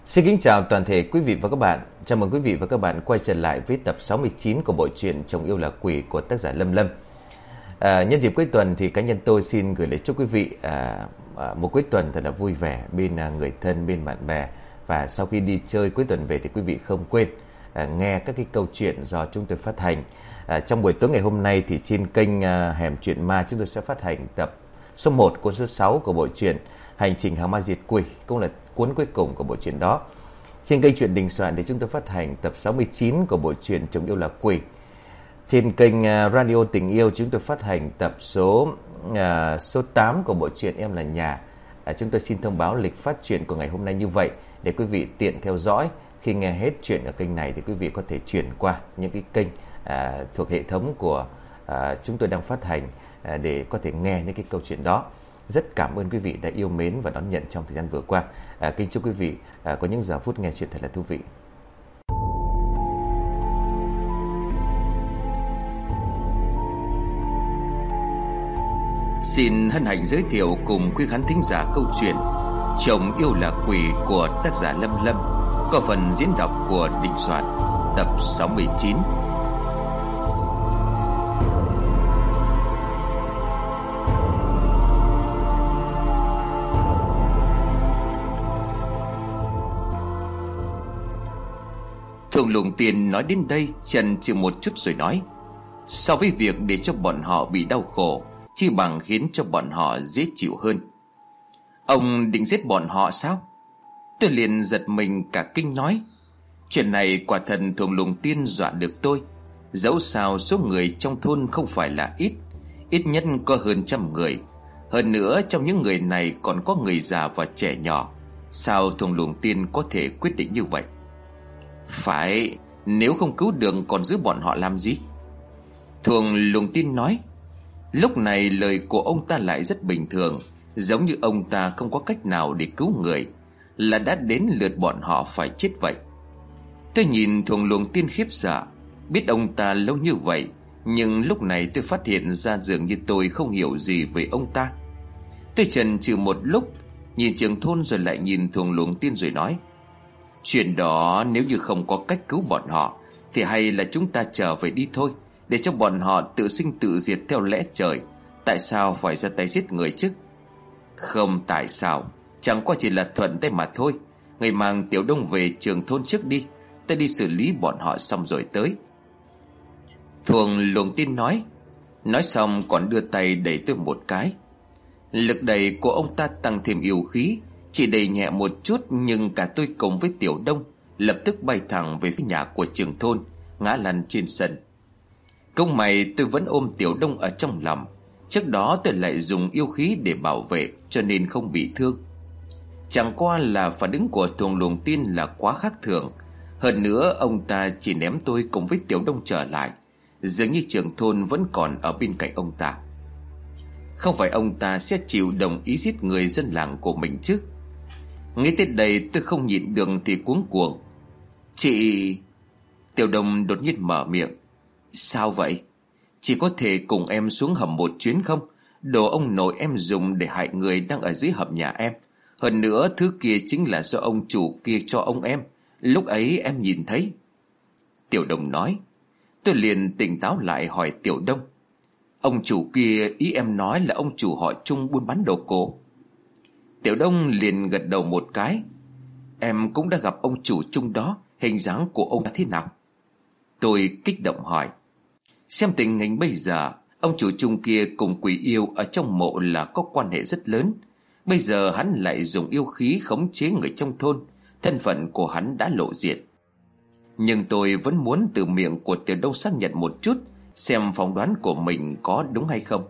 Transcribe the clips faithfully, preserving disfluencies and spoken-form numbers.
Xin kính chào toàn thể quý vị và các bạn. Chào mừng quý vị và các bạn quay trở lại với tập sáu mươi chín của bộ truyện Chồng Yêu Là Quỷ của tác giả Lâm Lâm. À, nhân dịp cuối tuần thì cá nhân tôi xin gửi lời chúc quý vị à, à, một cuối tuần thật là vui vẻ bên à, người thân, bên bạn bè. Và sau khi đi chơi cuối tuần về thì quý vị không quên à, nghe các cái câu chuyện do chúng tôi phát hành. À, trong buổi tối ngày hôm nay thì trên kênh à, Hẻm Chuyện Ma chúng tôi sẽ phát hành tập số một, cuốn số sáu của bộ truyện Hành Trình Hàng Ma Diệt Quỷ, cũng là cuốn cuối cùng của bộ truyện đó. Trên kênh Truyện Đình Soạn thì chúng tôi phát hành tập sáu mươi chín của bộ truyện Chồng Yêu Là Quỷ. Trên kênh Radio Tình Yêu chúng tôi phát hành tập số uh, số tám của bộ truyện Em Là Nhà. Uh, chúng tôi xin thông báo lịch phát truyện của ngày hôm nay như vậy để quý vị tiện theo dõi. Khi nghe hết chuyện ở kênh này thì quý vị có thể chuyển qua những cái kênh uh, thuộc hệ thống của uh, chúng tôi đang phát hành uh, để có thể nghe những cái câu chuyện đó. Rất cảm ơn quý vị đã yêu mến và đón nhận trong thời gian vừa qua. À, kính chúc quý vị à, có những giờ phút nghe chuyện thật là thú vị. Xin hân hạnh giới thiệu cùng quý khán thính giả câu chuyện Chồng Yêu Là Quỷ của tác giả Lâm Lâm, có phần diễn đọc của Đình Soạn, tập sáu mươi chín. Thường Lùng Tiền nói đến đây chần chừ một chút rồi nói: so với việc để cho bọn họ bị đau khổ, chi bằng khiến cho bọn họ dễ chịu hơn. Ông định giết bọn họ sao? Tôi liền giật mình cả kinh nói: chuyện này quả thần Thường Lùng Tiên dọa được tôi. Dẫu sao số người trong thôn không phải là ít, ít nhất có hơn trăm người. Hơn nữa trong những người này còn có người già và trẻ nhỏ. Sao Thường Lùng Tiên có thể quyết định như vậy? Phải, nếu không cứu được còn giữ bọn họ làm gì? Thường Lùng Tin nói. Lúc này lời của ông ta lại rất bình thường, giống như ông ta không có cách nào để cứu người, là đã đến lượt bọn họ phải chết vậy. Tôi nhìn Thường Lùng Tin khiếp sợ, biết ông ta lâu như vậy, nhưng lúc này tôi phát hiện ra dường như tôi không hiểu gì về ông ta. Tôi chần chừ một lúc, nhìn trưởng thôn rồi lại nhìn Thường Lùng Tin rồi nói: chuyện đó nếu như không có cách cứu bọn họ thì hay là chúng ta trở về đi thôi, để cho bọn họ tự sinh tự diệt theo lẽ trời. Tại sao phải ra tay giết người chứ? Không tại sao, chẳng qua chỉ là thuận tay mà thôi. Người mang Tiểu Đông về trường thôn trước đi, ta đi xử lý bọn họ xong rồi tới. Thường Lùng Tin nói. Nói xong còn đưa tay đẩy tôi một cái. Lực đẩy của ông ta tăng thêm yêu khí. Chỉ đẩy nhẹ một chút, nhưng cả tôi cùng với Tiểu Đông lập tức bay thẳng về phía nhà của trưởng thôn, ngã lăn trên sân. Công mày tôi vẫn ôm Tiểu Đông ở trong lòng. Trước đó tôi lại dùng yêu khí để bảo vệ, cho nên không bị thương. Chẳng qua là phản ứng của Thường Lùng Tiên là quá khác thường. Hơn nữa ông ta chỉ ném tôi cùng với Tiểu Đông trở lại, dường như trưởng thôn vẫn còn ở bên cạnh ông ta. Không phải ông ta sẽ chịu đồng ý giết người dân làng của mình chứ? Nghĩ tới đây tôi không nhịn được thì cuống cuồng. Chị... Tiểu Đông đột nhiên mở miệng. Sao vậy? Chị có thể cùng em xuống hầm một chuyến không? Đồ ông nội em dùng để hại người đang ở dưới hầm nhà em. Hơn nữa thứ kia chính là do ông chủ kia cho ông em. Lúc ấy em nhìn thấy. Tiểu Đông nói. Tôi liền tỉnh táo lại hỏi Tiểu Đông: ông chủ kia ý em nói là ông chủ họ Trung buôn bán đồ cổ? Tiểu Đông liền gật đầu một cái. Em cũng đã gặp ông chủ Trung đó. Hình dáng của ông là thế nào? Tôi kích động hỏi. Xem tình hình bây giờ, ông chủ Trung kia cùng quỷ yêu ở trong mộ là có quan hệ rất lớn. Bây giờ hắn lại dùng yêu khí khống chế người trong thôn. Thân phận của hắn đã lộ diện. Nhưng tôi vẫn muốn từ miệng của Tiểu Đông xác nhận một chút, xem phỏng đoán của mình có đúng hay không.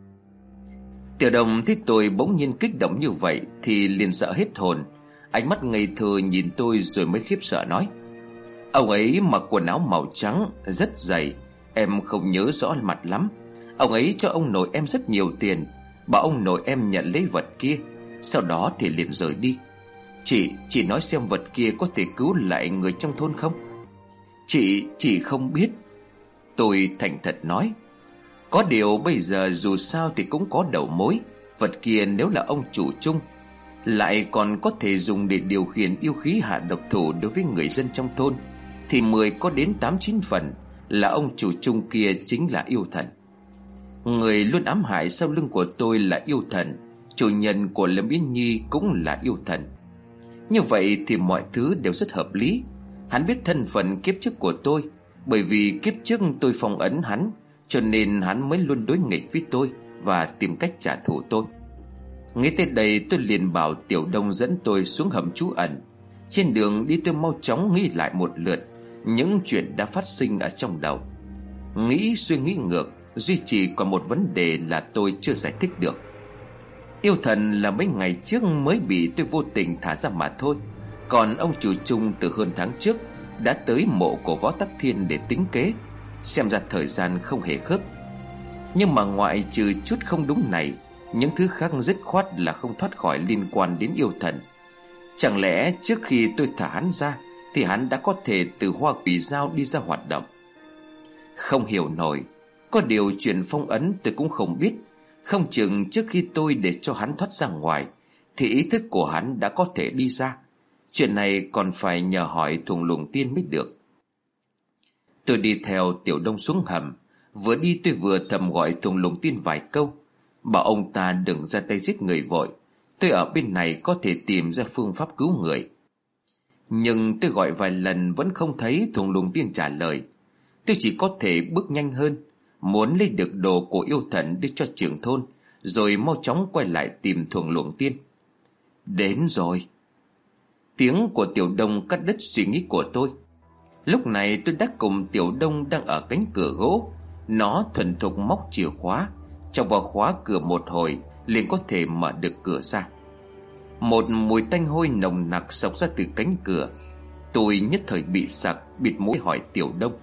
Tiểu Đông thấy tôi bỗng nhiên kích động như vậy thì liền sợ hết hồn. Ánh mắt ngây thơ nhìn tôi rồi mới khiếp sợ nói: ông ấy mặc quần áo màu trắng, rất dày. Em không nhớ rõ mặt lắm. Ông ấy cho ông nội em rất nhiều tiền, bảo ông nội em nhận lấy vật kia, sau đó thì liền rời đi. Chị, chị nói xem vật kia có thể cứu lại người trong thôn không? Chị, chị không biết. Tôi thành thật nói. Có điều bây giờ dù sao thì cũng có đầu mối. Vật kia nếu là ông chủ Trung, lại còn có thể dùng để điều khiển yêu khí hạ độc thủ đối với người dân trong thôn, thì mười có đến tám chín phần là ông chủ chung kia chính là yêu thần. Người luôn ám hại sau lưng của tôi là yêu thần, chủ nhân của Lâm Yến Nhi cũng là yêu thần. Như vậy thì mọi thứ đều rất hợp lý. Hắn biết thân phận kiếp trước của tôi, bởi vì kiếp trước tôi phong ấn hắn, cho nên hắn mới luôn đối nghịch với tôi và tìm cách trả thù tôi. Nghĩ tới đây tôi liền bảo Tiểu Đông dẫn tôi xuống hầm trú ẩn. Trên đường đi tôi mau chóng nghĩ lại một lượt những chuyện đã phát sinh ở trong đầu. Nghĩ suy nghĩ ngược, duy chỉ còn một vấn đề là tôi chưa giải thích được. Yêu thần là mấy ngày trước mới bị tôi vô tình thả ra mà thôi. Còn ông chủ chung từ hơn tháng trước đã tới mộ của Võ Tắc Thiên để tính kế. Xem ra thời gian không hề khớp. Nhưng mà ngoại trừ chút không đúng này, những thứ khác dứt khoát là không thoát khỏi liên quan đến yêu thần. Chẳng lẽ trước khi tôi thả hắn ra thì hắn đã có thể từ Hoa Quỷ Giao đi ra hoạt động? Không hiểu nổi. Có điều chuyện phong ấn tôi cũng không biết. Không chừng trước khi tôi để cho hắn thoát ra ngoài thì ý thức của hắn đã có thể đi ra. Chuyện này còn phải nhờ hỏi Thùng Lùng Tiên mới được. Tôi đi theo Tiểu Đông xuống hầm. Vừa đi tôi vừa thầm gọi Thùng Lùng Tiên vài câu, bảo ông ta đừng ra tay giết người vội. Tôi ở bên này có thể tìm ra phương pháp cứu người. Nhưng tôi gọi vài lần vẫn không thấy Thùng Lùng Tiên trả lời. Tôi chỉ có thể bước nhanh hơn, muốn lấy được đồ của yêu thần đưa cho trưởng thôn, rồi mau chóng quay lại tìm Thùng Lùng Tiên. Đến rồi. Tiếng của Tiểu Đông cắt đứt suy nghĩ của tôi. Lúc này tôi đã cùng Tiểu Đông đang ở cánh cửa gỗ. Nó thuần thục móc chìa khóa, chọc vào khóa cửa một hồi liền có thể mở được cửa ra. Một mùi tanh hôi nồng nặc xộc ra từ cánh cửa. Tôi nhất thời bị sặc, bịt mũi hỏi Tiểu Đông: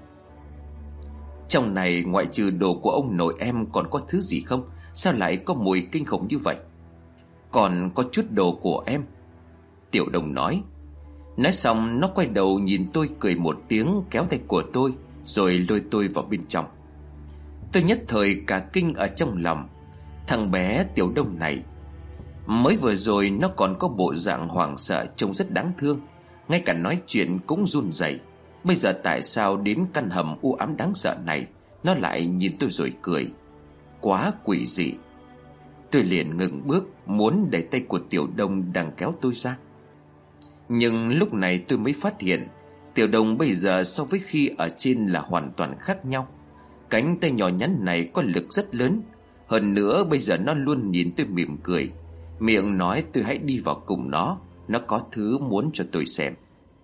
trong này ngoại trừ đồ của ông nội em còn có thứ gì không? Sao lại có mùi kinh khủng như vậy? Còn có chút đồ của em, Tiểu Đông nói. Nói xong nó quay đầu nhìn tôi cười một tiếng, kéo tay của tôi rồi lôi tôi vào bên trong. Tôi nhất thời cả kinh ở trong lòng. Thằng bé Tiểu Đông này, mới vừa rồi nó còn có bộ dạng hoảng sợ, trông rất đáng thương, ngay cả nói chuyện cũng run rẩy. Bây giờ tại sao đến căn hầm u ám đáng sợ này nó lại nhìn tôi rồi cười? Quá quỷ dị. Tôi liền ngừng bước, muốn đẩy tay của Tiểu Đông đang kéo tôi ra. Nhưng lúc này tôi mới phát hiện Tiểu Đông bây giờ so với khi ở trên là hoàn toàn khác nhau. Cánh tay nhỏ nhắn này có lực rất lớn. Hơn nữa bây giờ nó luôn nhìn tôi mỉm cười, miệng nói tôi hãy đi vào cùng nó, nó có thứ muốn cho tôi xem.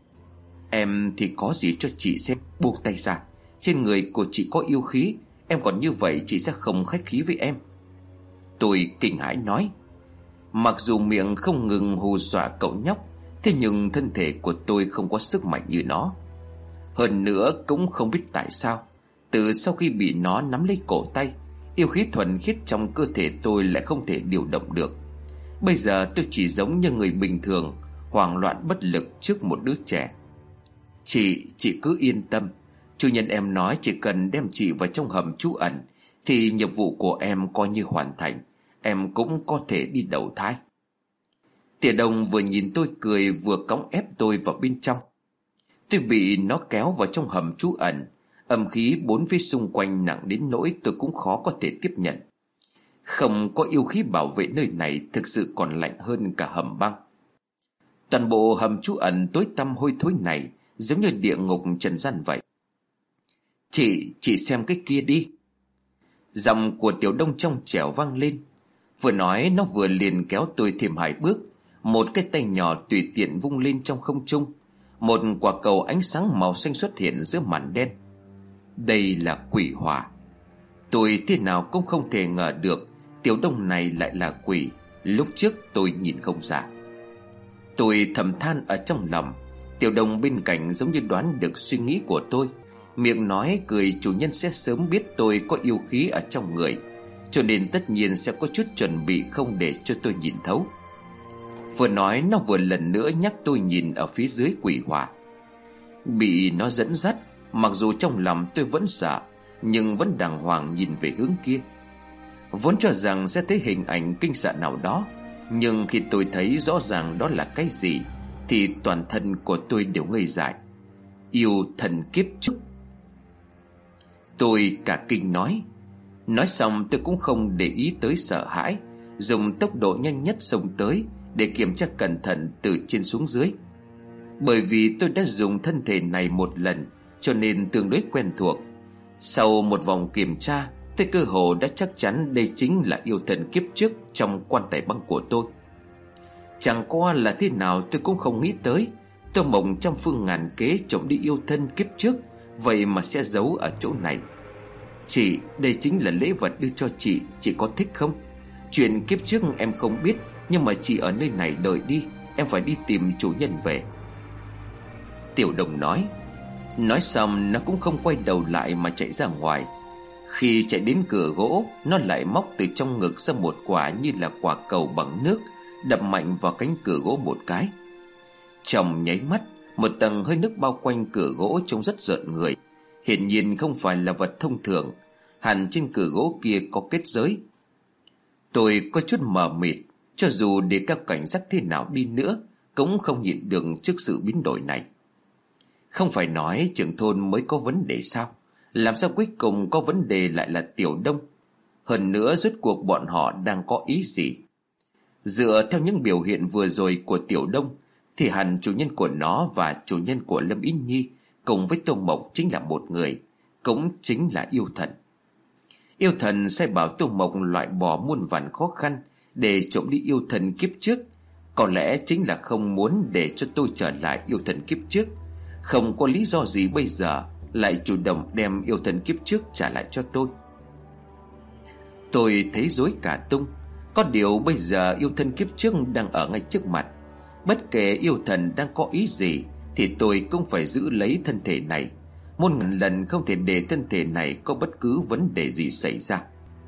Em thì có gì cho chị xem, buông tay ra. Trên người của chị có yêu khí, em còn như vậy chị sẽ không khách khí với em. Tôi kinh hãi nói. Mặc dù miệng không ngừng hù dọa cậu nhóc, thế nhưng thân thể của tôi không có sức mạnh như nó. Hơn nữa cũng không biết tại sao, từ sau khi bị nó nắm lấy cổ tay, yêu khí thuần khiết trong cơ thể tôi lại không thể điều động được. Bây giờ tôi chỉ giống như người bình thường, hoảng loạn bất lực trước một đứa trẻ. Chị, chị cứ yên tâm. Chủ nhân em nói chỉ cần đem chị vào trong hầm trú ẩn thì nhiệm vụ của em coi như hoàn thành. Em cũng có thể đi đầu thai. Tiểu Đông vừa nhìn tôi cười vừa cõng ép tôi vào bên trong. Tôi bị nó kéo vào trong hầm trú ẩn. Âm khí bốn phía xung quanh nặng đến nỗi tôi cũng khó có thể tiếp nhận. Không có yêu khí bảo vệ nơi này thực sự còn lạnh hơn cả hầm băng. Toàn bộ hầm trú ẩn tối tăm hôi thối này giống như địa ngục trần gian vậy. Chị, chị xem cái kia đi. Giọng của Tiểu Đông trong trẻo vang lên. Vừa nói nó vừa liền kéo tôi thêm hai bước. Một cái tay nhỏ tùy tiện vung lên trong không trung. Một quả cầu ánh sáng màu xanh xuất hiện giữa màn đen. Đây là quỷ hỏa. Tôi thế nào cũng không thể ngờ được Tiểu Đông này lại là quỷ. Lúc trước tôi nhìn không ra. Tôi thầm than ở trong lòng. Tiểu Đông bên cạnh giống như đoán được suy nghĩ của tôi, miệng nói cười chủ nhân sẽ sớm biết tôi có yêu khí ở trong người, cho nên tất nhiên sẽ có chút chuẩn bị không để cho tôi nhìn thấu. Vừa nói nó vừa lần nữa nhắc tôi nhìn ở phía dưới quỷ hỏa. Bị nó dẫn dắt, mặc dù trong lòng tôi vẫn sợ, nhưng vẫn đàng hoàng nhìn về hướng kia. Vốn cho rằng sẽ thấy hình ảnh kinh sợ nào đó, Nhưng khi tôi thấy rõ ràng đó là cái gì thì toàn thân của tôi đều ngây dại. Yêu thần kiếp trước? Tôi cả kinh nói. Nói xong tôi cũng không để ý tới sợ hãi, dùng tốc độ nhanh nhất xông tới để kiểm tra cẩn thận từ trên xuống dưới. Bởi vì tôi đã dùng thân thể này một lần cho nên tương đối quen thuộc. Sau một vòng kiểm tra, tôi cơ hồ đã chắc chắn đây chính là yêu thần kiếp trước trong quan tài băng của tôi. Chẳng qua là thế nào tôi cũng không nghĩ tới Tô Mộc trăm phương ngàn kế trộm đi yêu thân kiếp trước, vậy mà sẽ giấu ở chỗ này. Chị, đây chính là lễ vật đưa cho chị, chị có thích không? Chuyện kiếp trước em không biết, nhưng mà chị ở nơi này đợi đi, em phải đi tìm chủ nhân về. Tiểu Đồng nói. Nói xong nó cũng không quay đầu lại mà chạy ra ngoài. Khi chạy đến cửa gỗ, nó lại móc từ trong ngực ra một quả như là quả cầu bằng nước, đập mạnh vào cánh cửa gỗ một cái. Trong nháy mắt, một tầng hơi nước bao quanh cửa gỗ trông rất rợn người. Hiển nhiên không phải là vật thông thường, hẳn trên cửa gỗ kia có kết giới. Tôi có chút mờ mịt, cho dù để các cảnh giác thế nào đi nữa cũng không nhịn được trước sự biến đổi này. Không phải nói trưởng thôn mới có vấn đề sao? Làm sao cuối cùng có vấn đề lại là Tiểu Đông? Hơn nữa rốt cuộc bọn họ đang có ý gì? Dựa theo những biểu hiện vừa rồi của Tiểu Đông thì hẳn chủ nhân của nó và chủ nhân của Lâm Yến Nhi cùng với Tô Mộc chính là một người, cũng chính là yêu thần. Yêu thần sai bảo Tô Mộc loại bỏ muôn vàn khó khăn để trộm đi yêu thần kiếp trước. Có lẽ chính là không muốn để cho tôi trở lại yêu thần kiếp trước. Không có lý do gì bây giờ lại chủ động đem yêu thần kiếp trước trả lại cho tôi. Tôi thấy rối cả tung. Có điều bây giờ yêu thần kiếp trước đang ở ngay trước mặt. Bất kể yêu thần đang có ý gì thì tôi cũng phải giữ lấy thân thể này. Muôn ngàn lần không thể để thân thể này có bất cứ vấn đề gì xảy ra.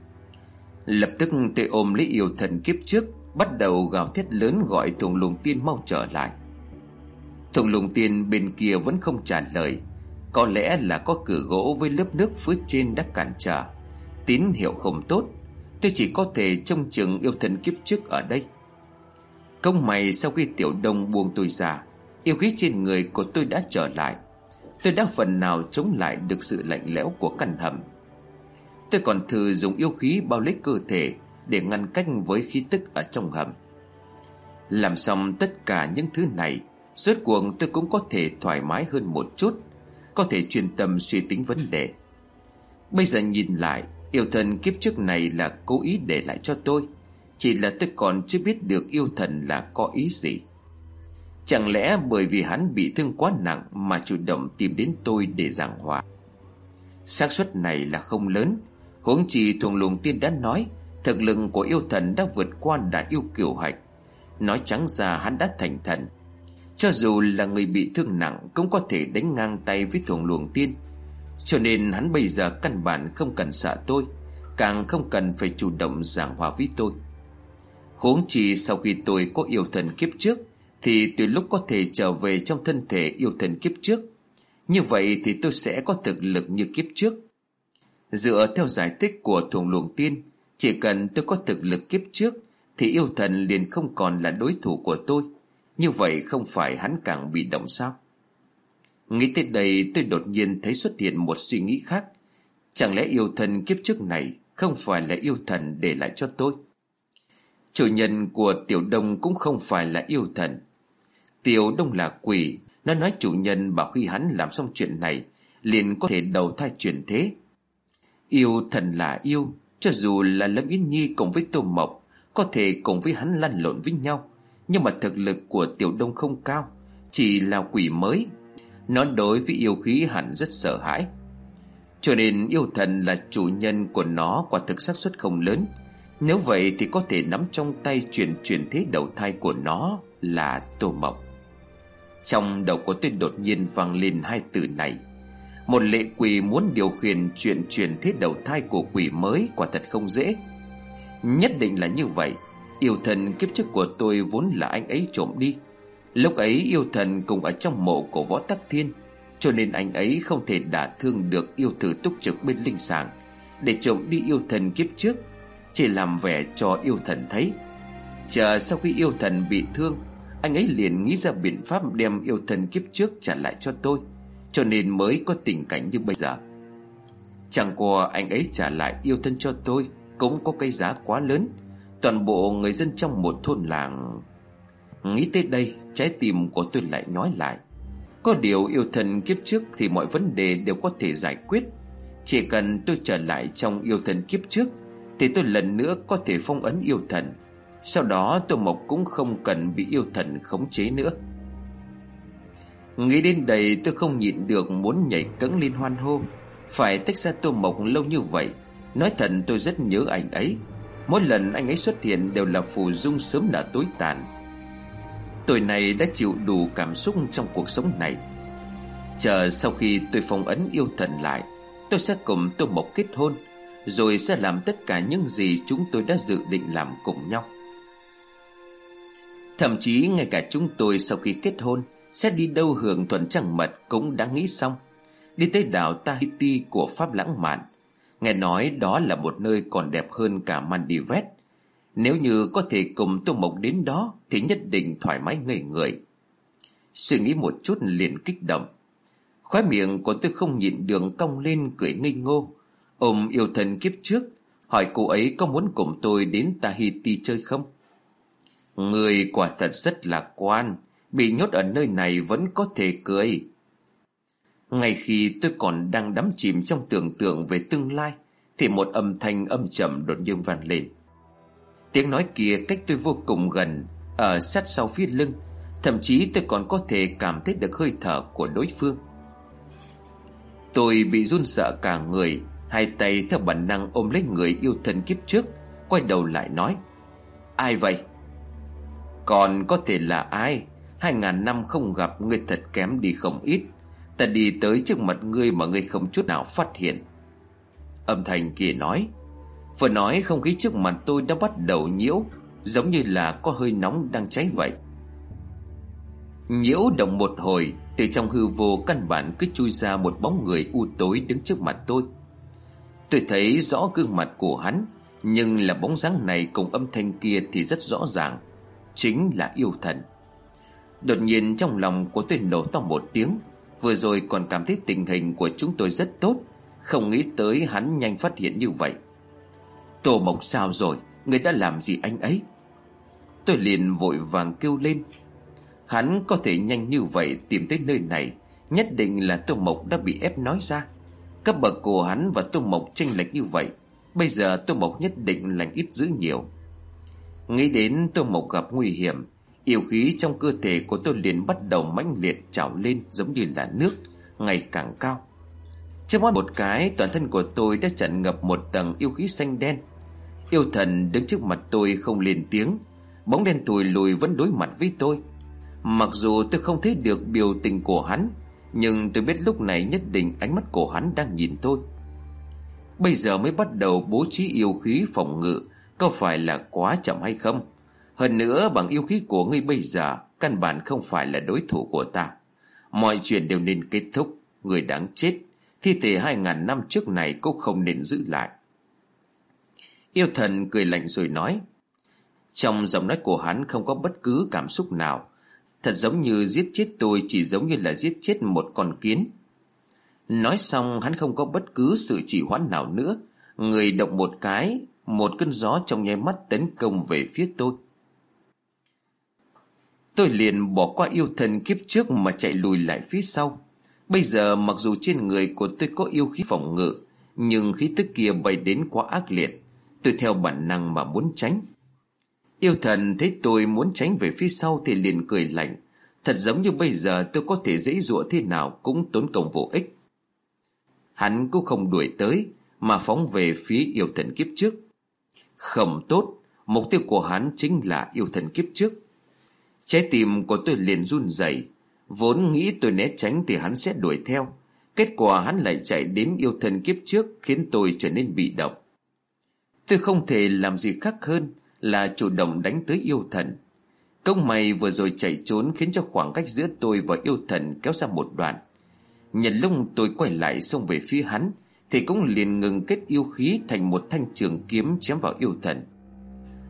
Lập tức tôi ôm lấy yêu thần kiếp trước, bắt đầu gào thét lớn gọi Thùng Lùng Tiên mau trở lại. Thùng Lùng Tiên bên kia vẫn không trả lời. Có lẽ là có cửa gỗ với lớp nước phía trên đã cản trở, tín hiệu không tốt. Tôi chỉ có thể trông chừng yêu thần kiếp trước ở đây. Công mày, sau khi Tiểu Đông buông tôi ra, yêu khí trên người của tôi đã trở lại. Tôi đã phần nào chống lại được sự lạnh lẽo của căn hầm. Tôi còn thử dùng yêu khí bao lấy cơ thể để ngăn cách với khí tức ở trong hầm. Làm xong tất cả những thứ này, rốt cuộc tôi cũng có thể thoải mái hơn một chút, có thể chuyên tâm suy tính vấn đề. Bây giờ nhìn lại, yêu thần kiếp trước này là cố ý để lại cho tôi, chỉ là tôi còn chưa biết được yêu thần là có ý gì. Chẳng lẽ bởi vì hắn bị thương quá nặng mà chủ động tìm đến tôi để giảng hòa? Xác suất này là không lớn. Huống chi Thùng Lùng Tiên đã nói thực lực của yêu thần đã vượt qua Đại Yêu Kiều Hạch. Nói trắng ra hắn đã thành thần. Cho dù là người bị thương nặng cũng có thể đánh ngang tay với Thùng Lùng Tiên. Cho nên hắn bây giờ căn bản không cần sợ tôi, càng không cần phải chủ động giảng hòa với tôi. Huống chi sau khi tôi có yêu thần kiếp trước thì từ lúc có thể trở về trong thân thể yêu thần kiếp trước. Như vậy thì tôi sẽ có thực lực như kiếp trước. Dựa theo giải thích của Thùng Lùng Tiên, chỉ cần tôi có thực lực kiếp trước thì yêu thần liền không còn là đối thủ của tôi. Như vậy không phải hắn càng bị động sao? Nghĩ tới đây tôi đột nhiên thấy xuất hiện một suy nghĩ khác. Chẳng lẽ yêu thần kiếp trước này không phải là yêu thần để lại cho tôi? Chủ nhân của Tiểu Đông cũng không phải là yêu thần. Tiểu Đông là quỷ. Nó nói chủ nhân bảo khi hắn làm xong chuyện này liền có thể đầu thai chuyển thế. Yêu thần là yêu. Cho dù là Lâm Yến Nhi cùng với Tô Mộc có thể cùng với hắn lăn lộn với nhau, nhưng mà thực lực của Tiểu Đông không cao, chỉ là quỷ mới. Nó đối với yêu khí hẳn rất sợ hãi. Cho nên yêu thần là chủ nhân của nó quả thực xác suất không lớn. Nếu vậy thì có thể nắm trong tay chuyển chuyển thế đầu thai của nó là Tô Mộc. Trong đầu của tôi đột nhiên vang lên hai từ này. Một lệ quỷ muốn điều khiển chuyện chuyển thế đầu thai của quỷ mới quả thật không dễ. Nhất định là như vậy. Yêu thần kiếp trước của tôi vốn là anh ấy trộm đi. Lúc ấy yêu thần cùng ở trong mộ của Võ Tắc Thiên, cho nên anh ấy không thể đả thương được yêu thử túc trực bên linh sàng để trộm đi yêu thần kiếp trước, chỉ làm vẻ cho yêu thần thấy. Chờ sau khi yêu thần bị thương, anh ấy liền nghĩ ra biện pháp đem yêu thần kiếp trước trả lại cho tôi, cho nên mới có tình cảnh như bây giờ. Chẳng qua anh ấy trả lại yêu thân cho tôi cũng có cái giá quá lớn. Toàn bộ người dân trong một thôn làng. Nghĩ tới đây, trái tim của tôi lại nhói lại. Có điều yêu thần kiếp trước thì mọi vấn đề đều có thể giải quyết. Chỉ cần tôi trở lại trong yêu thần kiếp trước thì tôi lần nữa có thể phong ấn yêu thần. Sau đó Tô Mộc cũng không cần bị yêu thần khống chế nữa. Nghĩ đến đây tôi không nhịn được muốn nhảy cẫng lên hoan hô. Phải tách ra Tô Mộc lâu như vậy, nói thật tôi rất nhớ anh ấy. Mỗi lần anh ấy xuất hiện đều là phù dung sớm nở tối tàn. Tôi này đã chịu đủ cảm xúc trong cuộc sống này. Chờ sau khi tôi phong ấn yêu thần lại, tôi sẽ cùng Tô Mộc kết hôn, rồi sẽ làm tất cả những gì chúng tôi đã dự định làm cùng nhau. Thậm chí ngay cả chúng tôi sau khi kết hôn sẽ đi đâu hưởng thuận trăng mật cũng đã nghĩ xong. Đi tới đảo Tahiti của Pháp lãng mạn. Nghe nói đó là một nơi còn đẹp hơn cả Maldives. Nếu như có thể cùng Tô Mộc đến đó thì nhất định thoải mái ngây người. Suy nghĩ một chút liền kích động. Khóe miệng của tôi không nhịn được cong lên cười ngây ngô. Ôm yêu thần kiếp trước, hỏi cô ấy có muốn cùng tôi đến Tahiti chơi không. Người quả thật rất lạc quan, bị nhốt ở nơi này vẫn có thể cười. Ngay khi tôi còn đang đắm chìm trong tưởng tượng về tương lai thì một âm thanh âm trầm đột nhiên vang lên. Tiếng nói kia cách tôi vô cùng gần, ở sát sau phía lưng. Thậm chí tôi còn có thể cảm thấy được hơi thở của đối phương. Tôi bị run sợ cả người, hai tay theo bản năng ôm lấy người yêu thân kiếp trước, quay đầu lại nói: Ai vậy? Còn có thể là ai? Hai ngàn năm không gặp, ngươi thật kém đi không ít. Ta đi tới trước mặt ngươi mà ngươi không chút nào phát hiện. Âm thanh kia nói. Vừa nói không khí trước mặt tôi đã bắt đầu nhiễu, giống như là có hơi nóng đang cháy vậy. Nhiễu động một hồi, từ trong hư vô căn bản cứ chui ra một bóng người u tối đứng trước mặt tôi. Tôi thấy rõ gương mặt của hắn, nhưng là bóng dáng này cùng âm thanh kia thì rất rõ ràng, chính là yêu thần. Đột nhiên trong lòng của tôi nổ to một tiếng. Vừa rồi còn cảm thấy tình hình của chúng tôi rất tốt, không nghĩ tới hắn nhanh phát hiện như vậy. Tô Mộc sao rồi? Người đã làm gì anh ấy? Tôi liền vội vàng kêu lên. Hắn có thể nhanh như vậy tìm tới nơi này, nhất định là Tô Mộc đã bị ép nói ra. Cấp bậc của hắn và Tô Mộc chênh lệch như vậy, bây giờ Tô Mộc nhất định lành ít dữ nhiều. Nghĩ đến Tô Mộc gặp nguy hiểm, yêu khí trong cơ thể của tôi liền bắt đầu mãnh liệt trào lên giống như là nước, ngày càng cao. Trước mắt một cái, toàn thân của tôi đã tràn ngập một tầng yêu khí xanh đen. Yêu thần đứng trước mặt tôi không lên tiếng, bóng đen thùi lùi vẫn đối mặt với tôi. Mặc dù tôi không thấy được biểu tình của hắn, nhưng tôi biết lúc này nhất định ánh mắt của hắn đang nhìn tôi. Bây giờ mới bắt đầu bố trí yêu khí phòng ngự, có phải là quá chậm hay không? Hơn nữa bằng yêu khí của ngươi bây giờ, căn bản không phải là đối thủ của ta. Mọi chuyện đều nên kết thúc. Người đáng chết, thi thể hai ngàn năm trước này cũng không nên giữ lại. Yêu thần cười lạnh rồi nói. Trong giọng nói của hắn không có bất cứ cảm xúc nào, thật giống như giết chết tôi chỉ giống như là giết chết một con kiến. Nói xong hắn không có bất cứ sự trì hoãn nào nữa, người động một cái, một cơn gió trong nháy mắt tấn công về phía tôi. Tôi liền bỏ qua yêu thần kiếp trước mà chạy lùi lại phía sau. Bây giờ mặc dù trên người của tôi có yêu khí phòng ngự, nhưng khí tức kia bay đến quá ác liệt. Tôi theo bản năng mà muốn tránh. Yêu thần thấy tôi muốn tránh về phía sau thì liền cười lạnh, thật giống như bây giờ tôi có thể giãy giụa thế nào cũng tốn công vô ích. Hắn cũng không đuổi tới mà phóng về phía yêu thần kiếp trước. Không tốt, mục tiêu của hắn chính là yêu thần kiếp trước. Trái tim của tôi liền run rẩy, vốn nghĩ tôi né tránh thì hắn sẽ đuổi theo, kết quả hắn lại chạy đến yêu thần kiếp trước, khiến tôi trở nên bị động. Tôi không thể làm gì khác hơn là chủ động đánh tới yêu thần. Công mày vừa rồi chạy trốn khiến cho khoảng cách giữa tôi và yêu thần kéo ra một đoạn. Nhân lúc tôi quay lại xông về phía hắn thì cũng liền ngừng kết yêu khí thành một thanh trường kiếm chém vào yêu thần.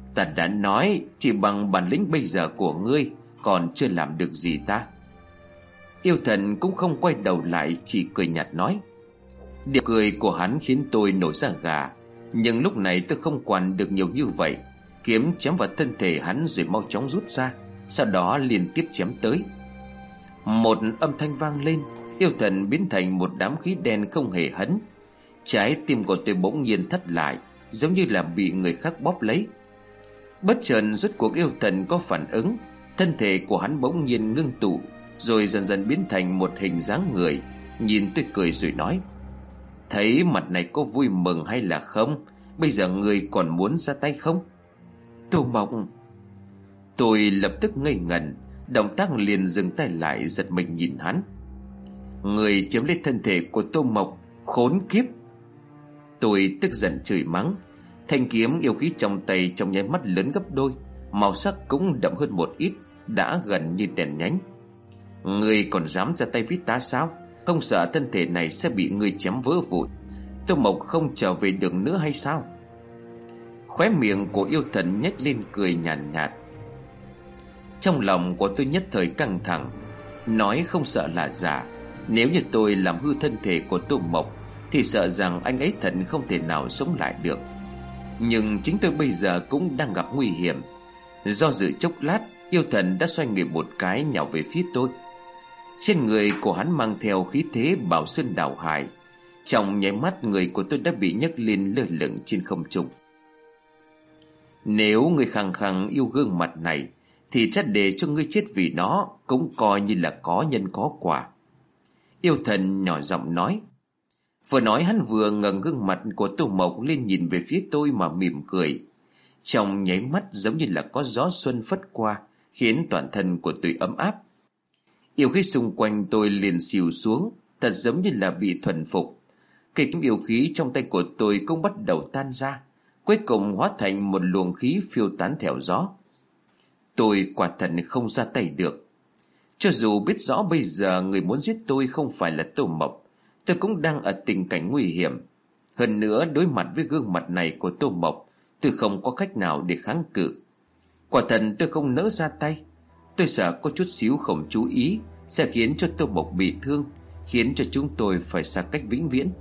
Ta đã nói chỉ bằng bản lĩnh bây giờ của ngươi còn chưa làm được gì ta. Yêu thần cũng không quay đầu lại, chỉ cười nhạt nói. Điệu cười của hắn khiến tôi nổi da gà. Nhưng lúc này tôi không quản được nhiều như vậy. Kiếm chém vào thân thể hắn rồi mau chóng rút ra, sau đó liên tiếp chém tới. Một âm thanh vang lên, yêu thần biến thành một đám khí đen không hề hấn. Trái tim của tôi bỗng nhiên thắt lại, giống như là bị người khác bóp lấy. Bất chợt rốt cuộc yêu thần có phản ứng. Thân thể của hắn bỗng nhiên ngưng tụ, rồi dần dần biến thành một hình dáng người. Nhìn tôi cười rồi nói. Thấy mặt này có vui mừng hay là không? Bây giờ người còn muốn ra tay không? Tô Mộc. Tôi lập tức ngây ngẩn, động tác liền dừng tay lại, giật mình nhìn hắn. Người chiếm lấy thân thể của Tô Mộc, khốn kiếp. Tôi tức giận chửi mắng. Thanh kiếm yêu khí trong tay trong nháy mắt lớn gấp đôi, màu sắc cũng đậm hơn một ít, đã gần như đèn nhánh. Người còn dám ra tay với ta sao? Không sợ thân thể này sẽ bị người chém vỡ vụn, Tô Mộc không trở về được nữa hay sao? Khóe miệng của yêu thần nhếch lên cười nhàn nhạt, nhạt. Trong lòng của tôi nhất thời căng thẳng. Nói không sợ là giả. Nếu như tôi làm hư thân thể của Tô Mộc thì sợ rằng anh ấy thật không thể nào sống lại được. Nhưng chính tôi bây giờ cũng đang gặp nguy hiểm. Do dự chốc lát, yêu thần đã xoay người một cái nhào về phía tôi. Trên người của hắn mang theo khí thế Bảo Sơn Đào Hải. Trong nháy mắt, người của tôi đã bị nhấc lên lơ lửng trên không trung. Nếu ngươi khăng khăng yêu gương mặt này thì chắc để cho ngươi chết vì nó cũng coi như là có nhân có quả. Yêu thần nhỏ giọng nói. Vừa nói hắn vừa ngẩng gương mặt của Tô Mộc lên nhìn về phía tôi mà mỉm cười. Trong nháy mắt giống như là có gió xuân phất qua, khiến toàn thân của tôi ấm áp. Yêu khí xung quanh tôi liền xìu xuống, thật giống như là bị thuần phục. Cây kiếm yêu khí trong tay của tôi cũng bắt đầu tan ra, cuối cùng hóa thành một luồng khí phiêu tán theo gió. Tôi quả thật không ra tay được. Cho dù biết rõ bây giờ người muốn giết tôi không phải là Tô Mộc, tôi cũng đang ở tình cảnh nguy hiểm. Hơn nữa, đối mặt với gương mặt này của Tô Mộc, tôi không có cách nào để kháng cự. Quả thật tôi không nỡ ra tay. Tôi sợ có chút xíu không chú ý sẽ khiến cho Tô Mộc bị thương, khiến cho chúng tôi phải xa cách vĩnh viễn.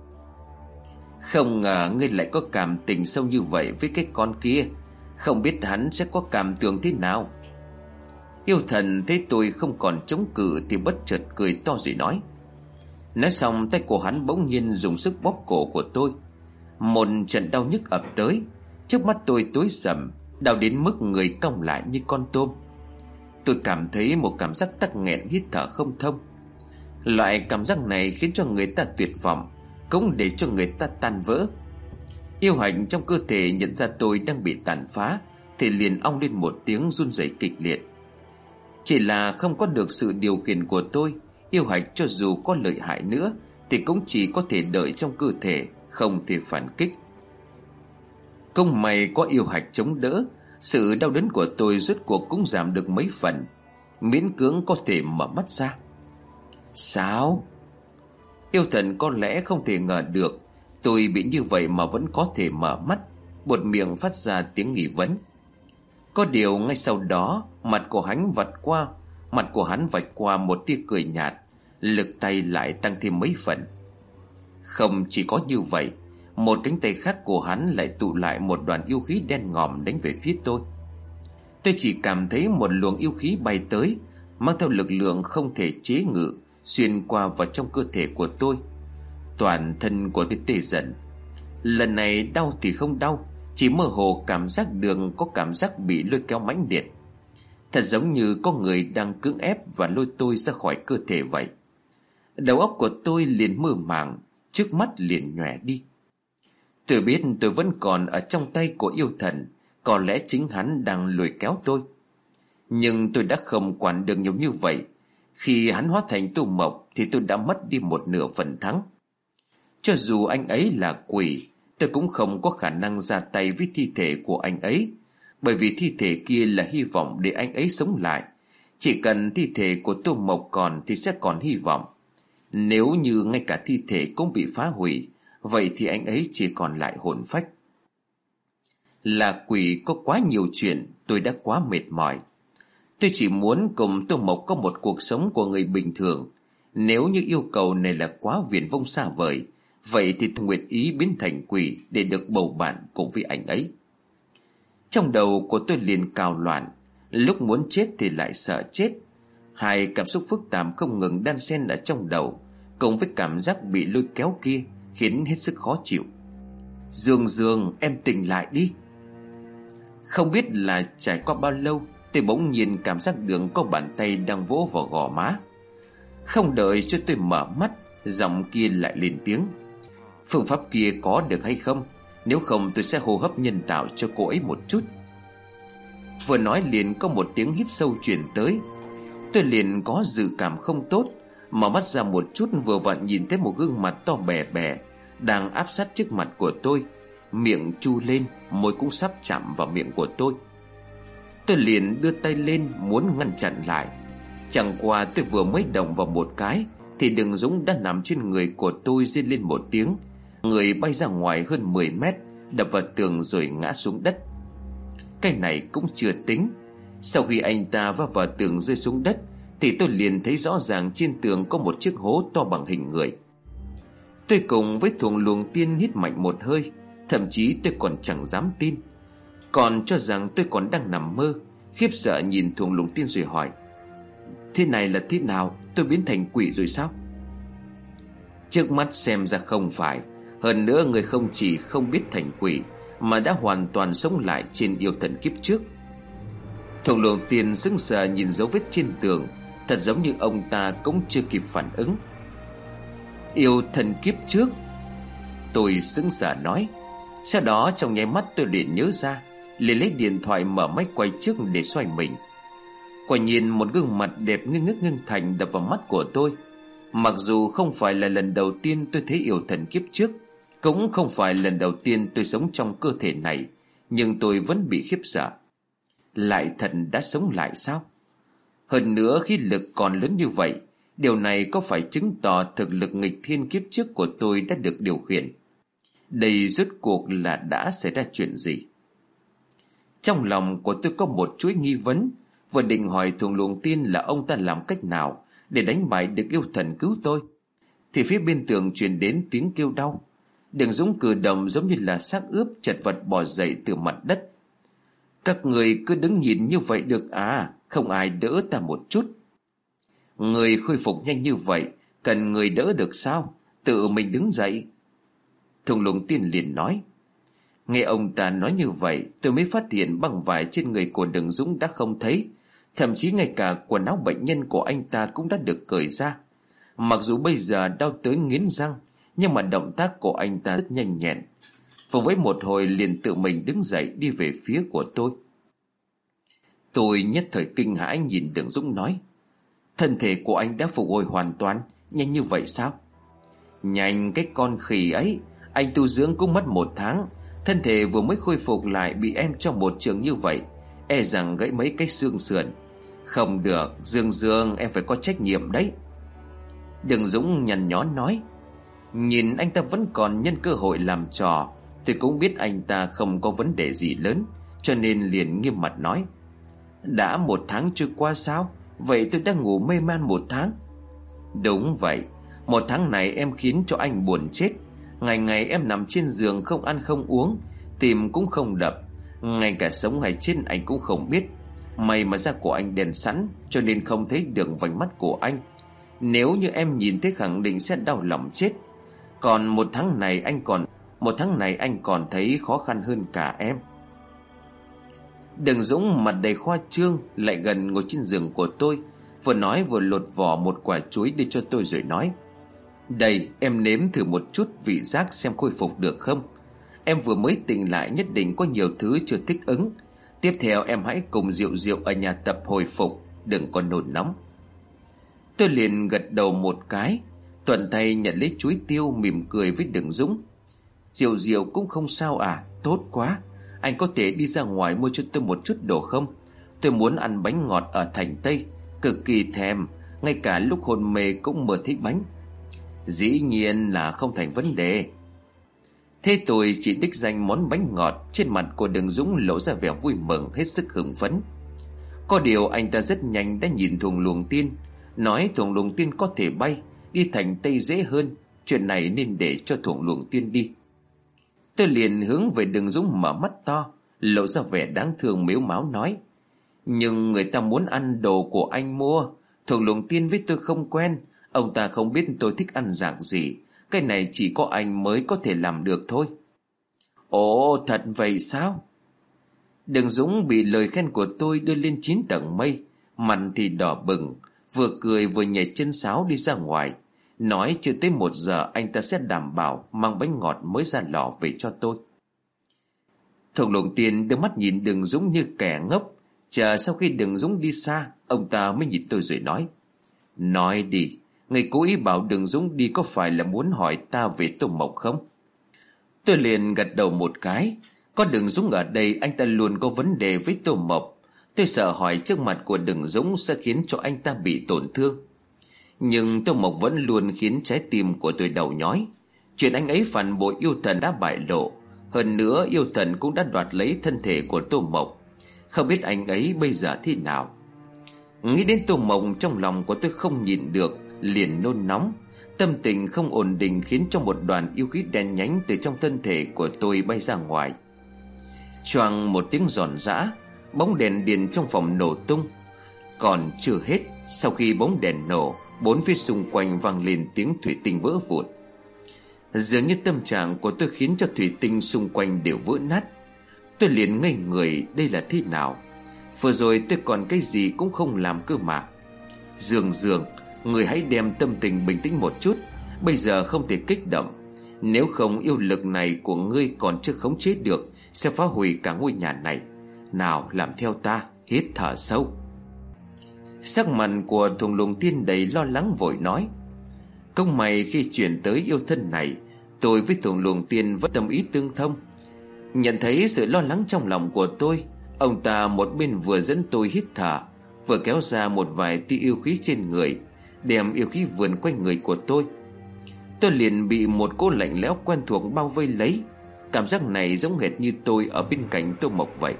Không ngờ ngươi lại có cảm tình sâu như vậy với cái con kia. Không biết hắn sẽ có cảm tưởng thế nào. Yêu thần thấy tôi không còn chống cự thì bất chợt cười to rồi nói. Nói xong, tay của hắn bỗng nhiên dùng sức bóp cổ của tôi. Một trận đau nhức ập tới. Trước mắt tôi tối sầm, đau đến mức người cong lại như con tôm. Tôi cảm thấy một cảm giác tắc nghẹn, hít thở không thông. Loại cảm giác này khiến cho người ta tuyệt vọng, cũng để cho người ta tan vỡ. Yêu hạnh trong cơ thể nhận ra tôi đang bị tàn phá thì liền ong lên một tiếng run rẩy kịch liệt. Chỉ là không có được sự điều khiển của tôi, yêu hạnh cho dù có lợi hại nữa thì cũng chỉ có thể đợi trong cơ thể, không thể phản kích. Công may có yêu hạch chống đỡ, sự đau đớn của tôi rốt cuộc cũng giảm được mấy phần, miễn cưỡng có thể mở mắt ra. Sao? Yêu thần có lẽ không thể ngờ được tôi bị như vậy mà vẫn có thể mở mắt, buột miệng phát ra tiếng nghi vấn. Có điều ngay sau đó, mặt của hắn vạch qua Mặt của hắn vạch qua một tia cười nhạt, lực tay lại tăng thêm mấy phần. Không chỉ có như vậy, một cánh tay khác của hắn lại tụ lại một đoàn yêu khí đen ngòm đánh về phía tôi. Tôi chỉ cảm thấy một luồng yêu khí bay tới, mang theo lực lượng không thể chế ngự, xuyên qua vào trong cơ thể của tôi. Toàn thân của tôi tê dần. Lần này đau thì không đau, chỉ mơ hồ cảm giác được có cảm giác bị lôi kéo mãnh liệt. Thật giống như có người đang cưỡng ép và lôi tôi ra khỏi cơ thể vậy. Đầu óc của tôi liền mơ màng, trước mắt liền nhòe đi. Tôi biết tôi vẫn còn ở trong tay của yêu thần, có lẽ chính hắn đang lôi kéo tôi. Nhưng tôi đã không quản được nhiều như vậy. Khi hắn hóa thành Tô Mộc thì tôi đã mất đi một nửa phần thắng. Cho dù anh ấy là quỷ, tôi cũng không có khả năng ra tay với thi thể của anh ấy, bởi vì thi thể kia là hy vọng để anh ấy sống lại. Chỉ cần thi thể của Tô Mộc còn thì sẽ còn hy vọng. Nếu như ngay cả thi thể cũng bị phá hủy, vậy thì anh ấy chỉ còn lại hồn phách. Là quỷ có quá nhiều chuyện, tôi đã quá mệt mỏi. Tôi chỉ muốn cùng Tô Mộc có một cuộc sống của người bình thường. Nếu như yêu cầu này là quá viển vông xa vời, vậy thì tôi nguyện ý biến thành quỷ để được bầu bạn cùng với anh ấy. Trong đầu của tôi liền cào loạn, lúc muốn chết thì lại sợ chết. Hai cảm xúc phức tạp không ngừng đan xen ở trong đầu, cùng với cảm giác bị lôi kéo kia, khiến hết sức khó chịu. Dương Dương, em tỉnh lại đi. Không biết là trải qua bao lâu, tôi bỗng nhiên cảm giác được có bàn tay đang vỗ vào gò má. Không đợi cho tôi mở mắt, giọng kia lại lên tiếng: phương pháp kia có được hay không? Nếu không tôi sẽ hô hấp nhân tạo cho cô ấy một chút. Vừa nói liền có một tiếng hít sâu truyền tới. Tôi liền có dự cảm không tốt, mở mắt ra một chút, vừa vặn nhìn thấy một gương mặt to bè bè đang áp sát trước mặt của tôi, miệng chu lên, môi cũng sắp chạm vào miệng của tôi. Tôi liền đưa tay lên muốn ngăn chặn lại. Chẳng qua tôi vừa mới động vào một cái thì Đừng Dũng đã nằm trên người của tôi, rên lên một tiếng, người bay ra ngoài hơn mười mét, đập vào tường rồi ngã xuống đất. Cái này cũng chưa tính. Sau khi anh ta va vào tường rơi xuống đất thì tôi liền thấy rõ ràng trên tường có một chiếc hố to bằng hình người. Tôi cùng với Thuồng Luồng Tiên hít mạnh một hơi. Thậm chí tôi còn chẳng dám tin, còn cho rằng tôi còn đang nằm mơ. Khiếp sợ nhìn Thuồng Luồng Tiên rồi hỏi: thế này là thế nào? Tôi biến thành quỷ rồi sao? Trước mắt xem ra không phải. Hơn nữa người không chỉ không biết thành quỷ, mà đã hoàn toàn sống lại trên yêu thần kiếp trước. Thuồng Luồng Tiên sững sờ nhìn dấu vết trên tường, thật giống như ông ta cũng chưa kịp phản ứng. Yêu thần kiếp trước? Tôi sững sờ nói. Sau đó trong nháy mắt tôi liền nhớ ra, liền lấy điện thoại mở máy quay trước để xoay mình. Quả nhiên một gương mặt đẹp ngưng ngức ngưng thành đập vào mắt của tôi. Mặc dù không phải là lần đầu tiên tôi thấy yêu thần kiếp trước, cũng không phải lần đầu tiên tôi sống trong cơ thể này, nhưng tôi vẫn bị khiếp sợ. Lại thần đã sống lại sao? Hơn nữa khí lực còn lớn như vậy, điều này có phải chứng tỏ thực lực nghịch thiên kiếp trước của tôi đã được điều khiển? Đây rốt cuộc là đã xảy ra chuyện gì? Trong lòng của tôi có một chuỗi nghi vấn. Vừa định hỏi Thuồng Luồng Tiên là ông ta làm cách nào để đánh bại được yêu thần cứu tôi, thì phía bên tường truyền đến tiếng kêu đau. Đừng Dũng cử động giống như là xác ướp chật vật bò dậy từ mặt đất. Các người cứ đứng nhìn như vậy được à? Không ai đỡ ta một chút? Người khôi phục nhanh như vậy, cần người đỡ được sao? Tự mình đứng dậy. Thuồng Luồng Tiên liền nói. Nghe ông ta nói như vậy, tôi mới phát hiện băng vải trên người của Đừng Dũng đã không thấy. Thậm chí ngay cả quần áo bệnh nhân của anh ta cũng đã được cởi ra. Mặc dù bây giờ đau tới nghiến răng, nhưng mà động tác của anh ta rất nhanh nhẹn. Và với một hồi liền tự mình đứng dậy đi về phía của tôi. Tôi nhất thời kinh hãi nhìn Đừng Dũng nói: thân thể của anh đã phục hồi hoàn toàn, nhanh như vậy sao? Nhanh cái con khỉ ấy, anh tu dưỡng cũng mất một tháng. Thân thể vừa mới khôi phục lại bị em cho một trường như vậy, e rằng gãy mấy cái xương sườn. Không được, Dương Dương, em phải có trách nhiệm đấy. Đừng Dũng nhăn nhó nói. Nhìn anh ta vẫn còn nhân cơ hội làm trò, tôi cũng biết anh ta không có vấn đề gì lớn, cho nên liền nghiêm mặt nói: đã một tháng trôi qua sao? Vậy tôi đang ngủ mê man một tháng? Đúng vậy, một tháng này em khiến cho anh buồn chết. Ngày ngày em nằm trên giường không ăn không uống, tim cũng không đập, ngay cả sống hay chết anh cũng không biết. May mà da của anh đen sẵn, cho nên không thấy được vành mắt của anh. Nếu như em nhìn thấy khẳng định sẽ đau lòng chết. Còn một tháng này anh còn Một tháng này anh còn thấy khó khăn hơn cả em. Đừng Dũng mặt đầy khoa trương lại gần ngồi trên giường của tôi, vừa nói vừa lột vỏ một quả chuối đi cho tôi rồi nói: đây, em nếm thử một chút vị giác xem khôi phục được không. Em vừa mới tỉnh lại, nhất định có nhiều thứ chưa thích ứng. Tiếp theo em hãy cùng Diệu Diệu ở nhà tập hồi phục, đừng có nôn nóng. Tôi liền gật đầu một cái, thuận tay nhận lấy chuối tiêu, mỉm cười với Đừng Dũng. Diệu Diệu cũng không sao à? Tốt quá. Anh có thể đi ra ngoài mua cho tôi một chút đồ không? Tôi muốn ăn bánh ngọt ở thành Tây, cực kỳ thèm, ngay cả lúc hôn mê cũng mơ thấy bánh. Dĩ nhiên là không thành vấn đề. Thế tôi chỉ đích danh món bánh ngọt. Trên mặt của Đường Dũng lộ ra vẻ vui mừng, hết sức hưng phấn. Có điều anh ta rất nhanh đã nhìn Thuồng Luồng Tiên, nói Thuồng Luồng Tiên có thể bay, đi thành Tây dễ hơn, chuyện này nên để cho Thuồng Luồng Tiên đi. Tôi liền hướng về Đường Dũng mở mắt to, lộ ra vẻ đáng thương mếu máo nói: nhưng người ta muốn ăn đồ của anh mua. Thuồng Luồng Tiên với tôi không quen, ông ta không biết tôi thích ăn dạng gì. Cái này chỉ có anh mới có thể làm được thôi. Ồ, thật vậy sao? Đường Dũng bị lời khen của tôi đưa lên chín tầng mây, mặt thì đỏ bừng, vừa cười vừa nhảy chân sáo đi ra ngoài, nói chưa tới một giờ anh ta sẽ đảm bảo mang bánh ngọt mới ra lò về cho tôi. Thuồng Luồng Tiên đưa mắt nhìn Đường Dũng như kẻ ngốc. Chờ sau khi Đường Dũng đi xa, ông ta mới nhìn tôi rồi nói: nói đi, người cố ý bảo Đường Dũng đi có phải là muốn hỏi ta về Tô Mộc không? Tôi liền gật đầu một cái. Có Đường Dũng ở đây, anh ta luôn có vấn đề với Tô Mộc. Tôi sợ hỏi trước mặt của Đường Dũng sẽ khiến cho anh ta bị tổn thương. Nhưng Tô Mộc vẫn luôn khiến trái tim của tôi đầu nhói. Chuyện anh ấy phản bội yêu thần đã bại lộ. Hơn nữa yêu thần cũng đã đoạt lấy thân thể của Tô Mộc. Không biết anh ấy bây giờ thế nào. Nghĩ đến Tô Mộc, trong lòng của tôi không nhịn được, liền nôn nóng. Tâm tình không ổn định khiến cho một đoàn yêu khí đen nhánh từ trong thân thể của tôi bay ra ngoài. Choàng một tiếng giòn giã, bóng đèn điện trong phòng nổ tung. Còn chưa hết, sau khi bóng đèn nổ, bốn phía xung quanh vang lên tiếng thủy tinh vỡ vụn. Dường như tâm trạng của tôi khiến cho thủy tinh xung quanh đều vỡ nát. Tôi liền ngây người, đây là thế nào? Vừa rồi tôi còn cái gì cũng không làm cơ mà. Dương Dương, người hãy đem tâm tình bình tĩnh một chút. Bây giờ không thể kích động. Nếu không yêu lực này của ngươi còn chưa khống chế được, sẽ phá hủy cả ngôi nhà này. Nào làm theo ta, hít thở sâu. Sắc mặt của Thuồng Luồng Tiên đầy lo lắng vội nói: công mày khi chuyển tới yêu thân này, tôi với Thuồng Luồng Tiên vẫn tâm ý tương thông. Nhận thấy sự lo lắng trong lòng của tôi, ông ta một bên vừa dẫn tôi hít thở, vừa kéo ra một vài tia yêu khí trên người, đem yêu khí vườn quanh người của tôi. Tôi liền bị một cỗ lạnh lẽo quen thuộc bao vây lấy. Cảm giác này giống hệt như tôi ở bên cạnh Tô Mộc vậy.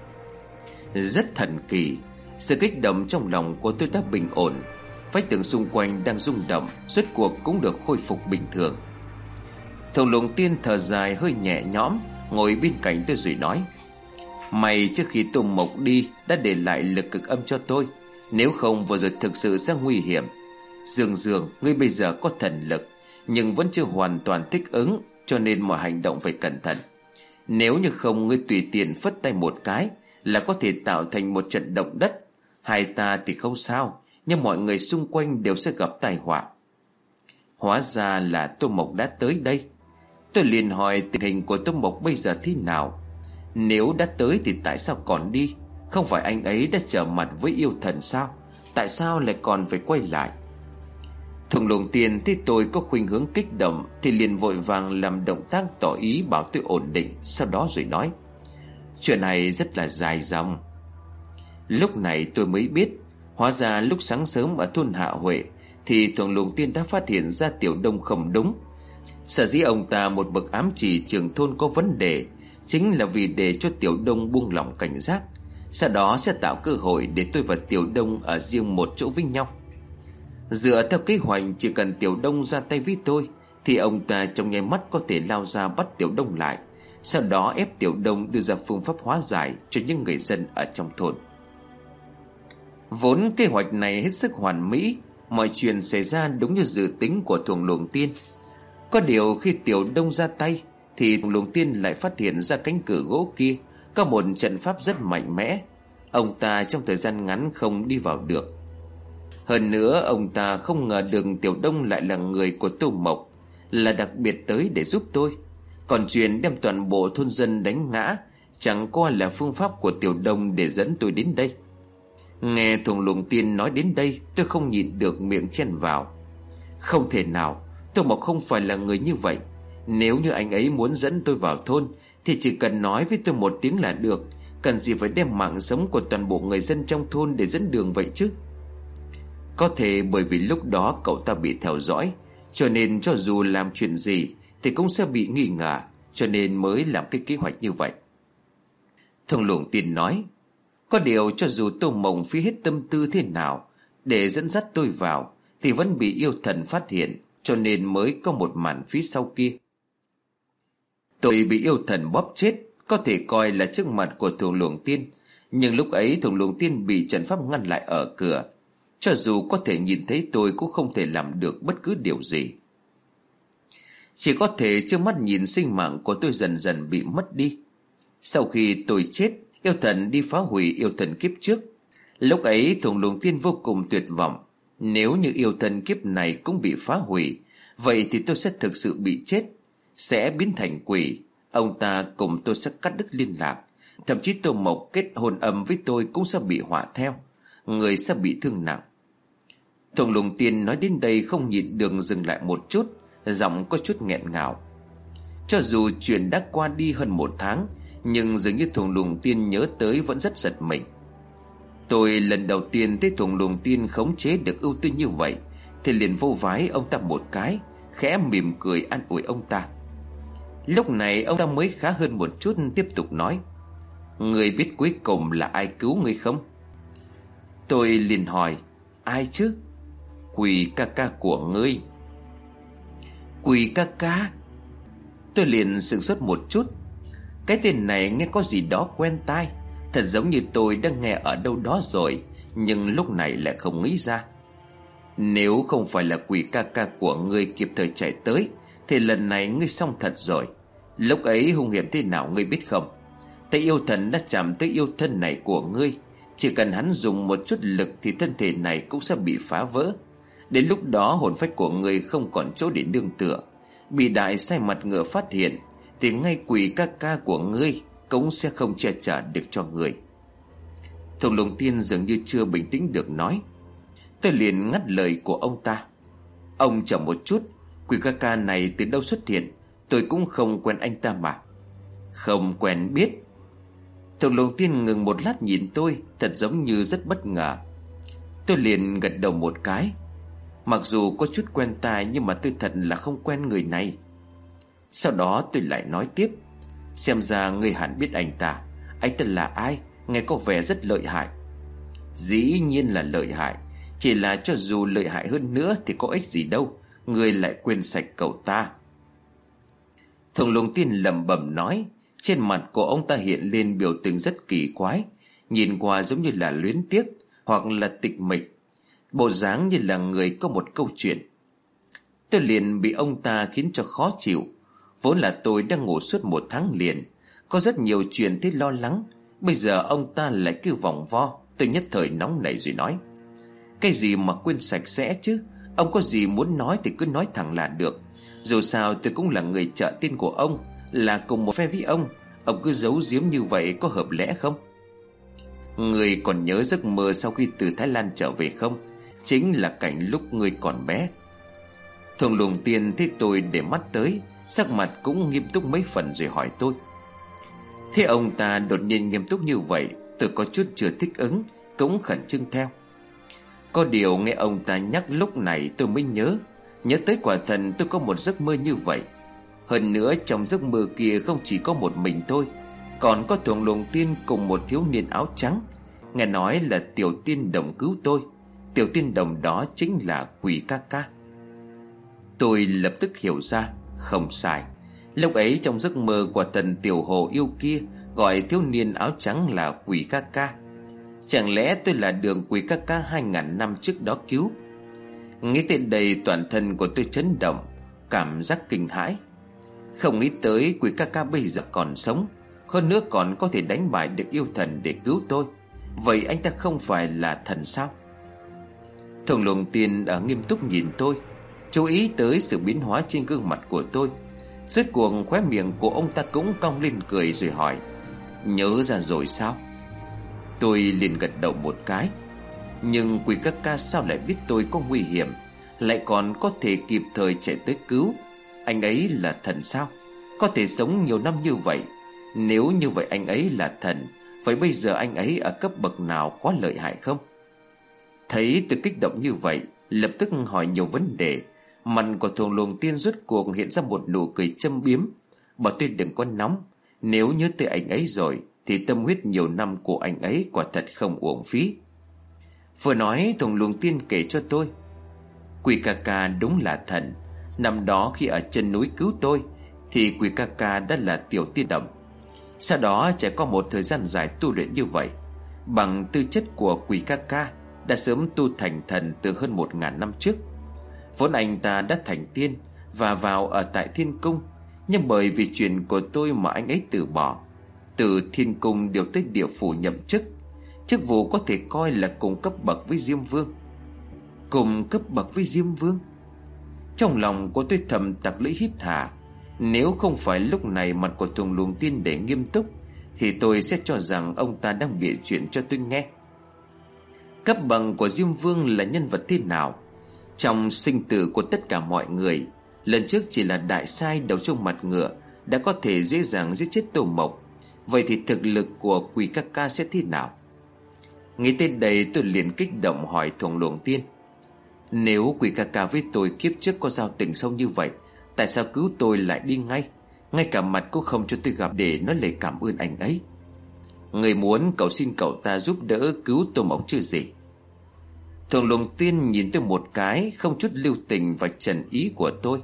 Rất thần kỳ. Sự kích động trong lòng của tôi đã bình ổn. Vách tường xung quanh đang rung động, rốt cuộc cũng được khôi phục bình thường. Thuồng Luồng Tiên thở dài hơi nhẹ nhõm, ngồi bên cạnh tôi rồi nói: mày trước khi Tô Mộc đi đã để lại lực cực âm cho tôi, nếu không vừa rồi thực sự sẽ nguy hiểm. Dương Dương, ngươi bây giờ có thần lực, nhưng vẫn chưa hoàn toàn thích ứng, cho nên mọi hành động phải cẩn thận. Nếu như không, ngươi tùy tiện phất tay một cái là có thể tạo thành một trận động đất. Hai ta thì không sao, nhưng mọi người xung quanh đều sẽ gặp tai họa. Hóa ra là Tô Mộc đã tới đây. Tôi liền hỏi tình hình của Tô Mộc bây giờ thế nào. Nếu đã tới thì tại sao còn đi? Không phải anh ấy đã trở mặt với yêu thần sao? Tại sao lại còn phải quay lại? Thuồng Luồng Tiên thấy tôi có khuynh hướng kích động thì liền vội vàng làm động tác tỏ ý bảo tôi ổn định. Sau đó rồi nói: chuyện này rất là dài dòng. Lúc này tôi mới biết, hóa ra lúc sáng sớm ở thôn Hạ Huệ thì Thuồng Luồng Tiên đã phát hiện ra Tiểu Đông không đúng. Sở dĩ ông ta một bậc ám chỉ trưởng thôn có vấn đề, chính là vì để cho Tiểu Đông buông lỏng cảnh giác, sau đó sẽ tạo cơ hội để tôi và Tiểu Đông ở riêng một chỗ với nhau. Dựa theo kế hoạch, chỉ cần Tiểu Đông ra tay với tôi thì ông ta trong nháy mắt có thể lao ra bắt Tiểu Đông lại, sau đó ép Tiểu Đông đưa ra phương pháp hóa giải cho những người dân ở trong thôn. Vốn kế hoạch này hết sức hoàn mỹ, mọi chuyện xảy ra đúng như dự tính của Thuồng Luồng Tiên. Có điều khi Tiểu Đông ra tay thì Thuồng Luồng Tiên lại phát hiện ra cánh cửa gỗ kia có một trận pháp rất mạnh mẽ. Ông ta trong thời gian ngắn không đi vào được. Hơn nữa ông ta không ngờ được Tiểu Đông lại là người của Tô Mộc, là đặc biệt tới để giúp tôi. Còn chuyện đem toàn bộ thôn dân đánh ngã chẳng qua là phương pháp của Tiểu Đông để dẫn tôi đến đây. Nghe Thuồng Luồng Tiên nói đến đây, tôi không nhịn được miệng chen vào: không thể nào, Tô Mộc không phải là người như vậy. Nếu như anh ấy muốn dẫn tôi vào thôn thì chỉ cần nói với tôi một tiếng là được, cần gì phải đem mạng sống của toàn bộ người dân trong thôn để dẫn đường vậy chứ? Có thể bởi vì lúc đó cậu ta bị theo dõi, cho nên cho dù làm chuyện gì thì cũng sẽ bị nghi ngờ, cho nên mới làm cái kế hoạch như vậy. Thông Luồng Tiên nói: Có điều cho dù Tô Mộng phí hết tâm tư thế nào để dẫn dắt tôi vào thì vẫn bị yêu thần phát hiện, cho nên mới có một màn phía sau kia. Tôi bị yêu thần bóp chết có thể coi là trước mặt của Thông Luồng Tiên, nhưng lúc ấy Thông Luồng Tiên bị trận pháp ngăn lại ở cửa. Cho dù có thể nhìn thấy tôi cũng không thể làm được bất cứ điều gì. Chỉ có thể trước mắt nhìn sinh mạng của tôi dần dần bị mất đi. Sau khi tôi chết, yêu thần đi phá hủy yêu thần kiếp trước. Lúc ấy Thông Luồng Tiên vô cùng tuyệt vọng. Nếu như yêu thần kiếp này cũng bị phá hủy, vậy thì tôi sẽ thực sự bị chết, sẽ biến thành quỷ. Ông ta cùng tôi sẽ cắt đứt liên lạc. Thậm chí Tô Mộc kết hôn ầm với tôi cũng sẽ bị họa theo, người sẽ bị thương nặng. Thông Luồng Tiên nói đến đây không nhịn được dừng lại một chút, giọng có chút nghẹn ngào. Cho dù chuyện đã qua đi hơn một tháng, nhưng dường như Thông Luồng Tiên nhớ tới vẫn rất giật mình. Tôi lần đầu tiên thấy Thông Luồng Tiên khống chế được ưu tư như vậy thì liền vô vái ông ta một cái, khẽ mỉm cười an ủi ông ta. Lúc này ông ta mới khá hơn một chút, tiếp tục nói: Người biết cuối cùng là ai cứu người không? Tôi liền hỏi: Ai chứ? Quỷ ca ca của ngươi. Quỷ ca ca? Tôi liền sửng sốt một chút. Cái tên này nghe có gì đó quen tai, thật giống như tôi đã nghe ở đâu đó rồi, nhưng lúc này lại không nghĩ ra. Nếu không phải là quỷ ca ca của ngươi kịp thời chạy tới thì lần này ngươi xong thật rồi. Lúc ấy hung hiểm thế nào ngươi biết không? Tay yêu thần đã chạm tới yêu thân này của ngươi, chỉ cần hắn dùng một chút lực thì thân thể này cũng sẽ bị phá vỡ. Đến lúc đó hồn phách của ngươi không còn chỗ để nương tựa, bị đại sai mặt ngựa phát hiện thì ngay quỷ ca ca của ngươi cũng sẽ không che chở được cho ngươi. Thông Luồng Tiên dường như chưa bình tĩnh được nói. Tôi liền ngắt lời của ông ta: Ông chờ một chút, quỷ ca ca này từ đâu xuất hiện? Tôi cũng không quen anh ta mà. Không quen biết? Thông Luồng Tiên ngừng một lát nhìn tôi, thật giống như rất bất ngờ. Tôi liền gật đầu một cái. Mặc dù có chút quen tai nhưng mà tôi thật là không quen người này. Sau đó tôi lại nói tiếp: Xem ra ngươi hẳn biết anh ta. Anh ta là ai? Nghe có vẻ rất lợi hại. Dĩ nhiên là lợi hại, chỉ là cho dù lợi hại hơn nữa thì có ích gì đâu, ngươi lại quên sạch cậu ta. Thông Luồng Tiên lẩm bẩm nói. Trên mặt của ông ta hiện lên biểu tình rất kỳ quái, nhìn qua giống như là luyến tiếc hoặc là tịch mịch, bộ dáng như là người có một câu chuyện. Tôi liền bị ông ta khiến cho khó chịu. Vốn là tôi đang ngủ suốt một tháng liền, có rất nhiều chuyện thấy lo lắng. Bây giờ ông ta lại cứ vòng vo. Tôi nhất thời nóng nảy rồi nói: Cái gì mà quên sạch sẽ chứ? Ông có gì muốn nói thì cứ nói thẳng là được. Dù sao tôi cũng là người trợ tiên của ông, là cùng một phe với ông. Ông cứ giấu giếm như vậy có hợp lẽ không? Người còn nhớ giấc mơ sau khi từ Thái Lan trở về không? Chính là cảnh lúc người còn bé. Thông Luồng Tiên thấy tôi để mắt tới, sắc mặt cũng nghiêm túc mấy phần rồi hỏi tôi. Thế ông ta đột nhiên nghiêm túc như vậy, tôi có chút chưa thích ứng, cũng khẩn trương theo. Có điều nghe ông ta nhắc lúc này tôi mới nhớ. Nhớ tới quả thần tôi có một giấc mơ như vậy. Hơn nữa trong giấc mơ kia không chỉ có một mình tôi, còn có Thông Luồng Tiên cùng một thiếu niên áo trắng. Nghe nói là Tiểu Tiên Đồng cứu tôi. Tiểu Tiên Đồng đó chính là quỷ ca ca. Tôi lập tức hiểu ra, không sai. Lúc ấy trong giấc mơ của thần Tiểu Hồ yêu kia gọi thiếu niên áo trắng là quỷ ca ca. Chẳng lẽ tôi là đường quỷ ca ca hai ngàn năm trước đó cứu? Nghĩ tới đây toàn thân của tôi chấn động, cảm giác kinh hãi. Không nghĩ tới quỷ ca ca bây giờ còn sống, hơn nữa còn có thể đánh bại được yêu thần để cứu tôi. Vậy anh ta không phải là thần sao? Thông Luồng Tiên ở nghiêm túc nhìn tôi, chú ý tới sự biến hóa trên gương mặt của tôi. Rốt cuộc khóe miệng của ông ta cũng cong lên cười rồi hỏi: Nhớ ra rồi sao? Tôi liền gật đầu một cái. Nhưng quỷ ca ca sao lại biết tôi có nguy hiểm, lại còn có thể kịp thời chạy tới cứu? Anh ấy là thần sao? Có thể sống nhiều năm như vậy. Nếu như vậy anh ấy là thần, vậy bây giờ anh ấy ở cấp bậc nào, quá lợi hại không? Thấy tôi kích động như vậy, lập tức hỏi nhiều vấn đề. Mặt của Thông Luồng Tiên rốt cuộc hiện ra một nụ cười châm biếm. Bảo tôi đừng có nóng. Nếu nhớ tới anh ấy rồi thì tâm huyết nhiều năm của anh ấy quả thật không uổng phí. Vừa nói Thùng Luồng Tiên kể cho tôi: Quỷ ca ca đúng là thần. Năm đó khi ở chân núi cứu tôi thì quỷ ca ca đã là tiểu tiên đồng. Sau đó trải qua một thời gian dài tu luyện như vậy, bằng tư chất của quỷ ca ca đã sớm tu thành thần từ hơn một ngàn năm trước. Vốn anh ta đã thành tiên và vào ở tại thiên cung, nhưng bởi vì chuyện của tôi mà anh ấy từ bỏ. Từ thiên cung điều tới địa phủ nhậm chức. Chức vụ có thể coi là cùng cấp bậc với Diêm Vương. Cùng cấp bậc với Diêm Vương? Trong lòng của tôi thầm tặc lưỡi hít hà. Nếu không phải lúc này mặt của Thùng Luồng Tiên để nghiêm túc thì tôi sẽ cho rằng ông ta đang bịa chuyện cho tôi nghe. Cấp bậc của Diêm Vương là nhân vật thế nào? Trong sinh tử của tất cả mọi người, lần trước chỉ là đại sai đầu trong mặt ngựa đã có thể dễ dàng giết chết Tô Mộc. Vậy thì thực lực của quỷ ca ca sẽ thế nào? Nghĩ tới đây tôi liền kích động hỏi Thùng Luồng Tiên: Nếu quỷ ca ca với tôi kiếp trước có giao tình sâu như vậy, tại sao cứu tôi lại đi ngay, ngay cả mặt cũng không cho tôi gặp để nói lời cảm ơn anh ấy? Người muốn cầu xin cậu ta giúp đỡ cứu Tô Mộc chứ gì? Thùng Luồng Tiên nhìn tôi một cái, không chút lưu tình vạch trần ý của tôi.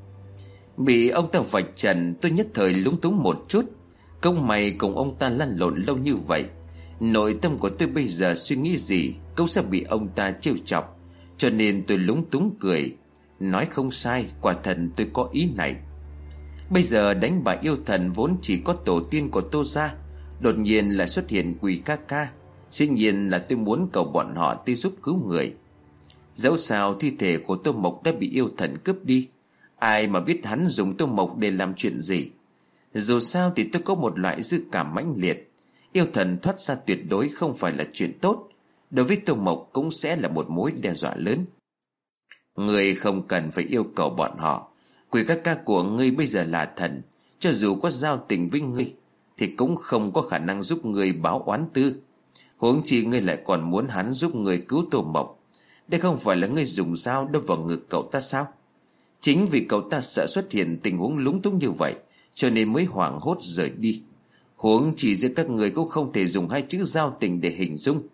Bị ông ta vạch trần, tôi nhất thời lúng túng một chút. Công mày cùng ông ta lăn lộn lâu như vậy, nội tâm của tôi bây giờ suy nghĩ gì cũng sẽ bị ông ta trêu chọc. Cho nên tôi lúng túng cười, nói không sai, quả thần tôi có ý này. Bây giờ đánh bại yêu thần vốn chỉ có tổ tiên của Tô gia, đột nhiên lại xuất hiện quỷ ca ca, dĩ nhiên là tôi muốn cầu bọn họ tới giúp cứu người. Dẫu sao thi thể của Tô Mộc đã bị yêu thần cướp đi, ai mà biết hắn dùng Tô Mộc để làm chuyện gì. Dù sao thì tôi có một loại dư cảm mãnh liệt, yêu thần thoát ra tuyệt đối không phải là chuyện tốt, đối với Tô Mộc cũng sẽ là một mối đe dọa lớn. Ngươi không cần phải yêu cầu bọn họ. Quỷ ca ca của ngươi bây giờ là thần, cho dù có giao tình với ngươi thì cũng không có khả năng giúp ngươi báo oán tư. Huống chi ngươi lại còn muốn hắn giúp ngươi cứu Tô Mộc. Đây không phải là ngươi dùng dao đâm vào ngực cậu ta sao? Chính vì cậu ta sợ xuất hiện tình huống lúng túng như vậy, cho nên mới hoảng hốt rời đi. Huống chỉ giữa các người cũng không thể dùng hai chữ giao tình để hình dung.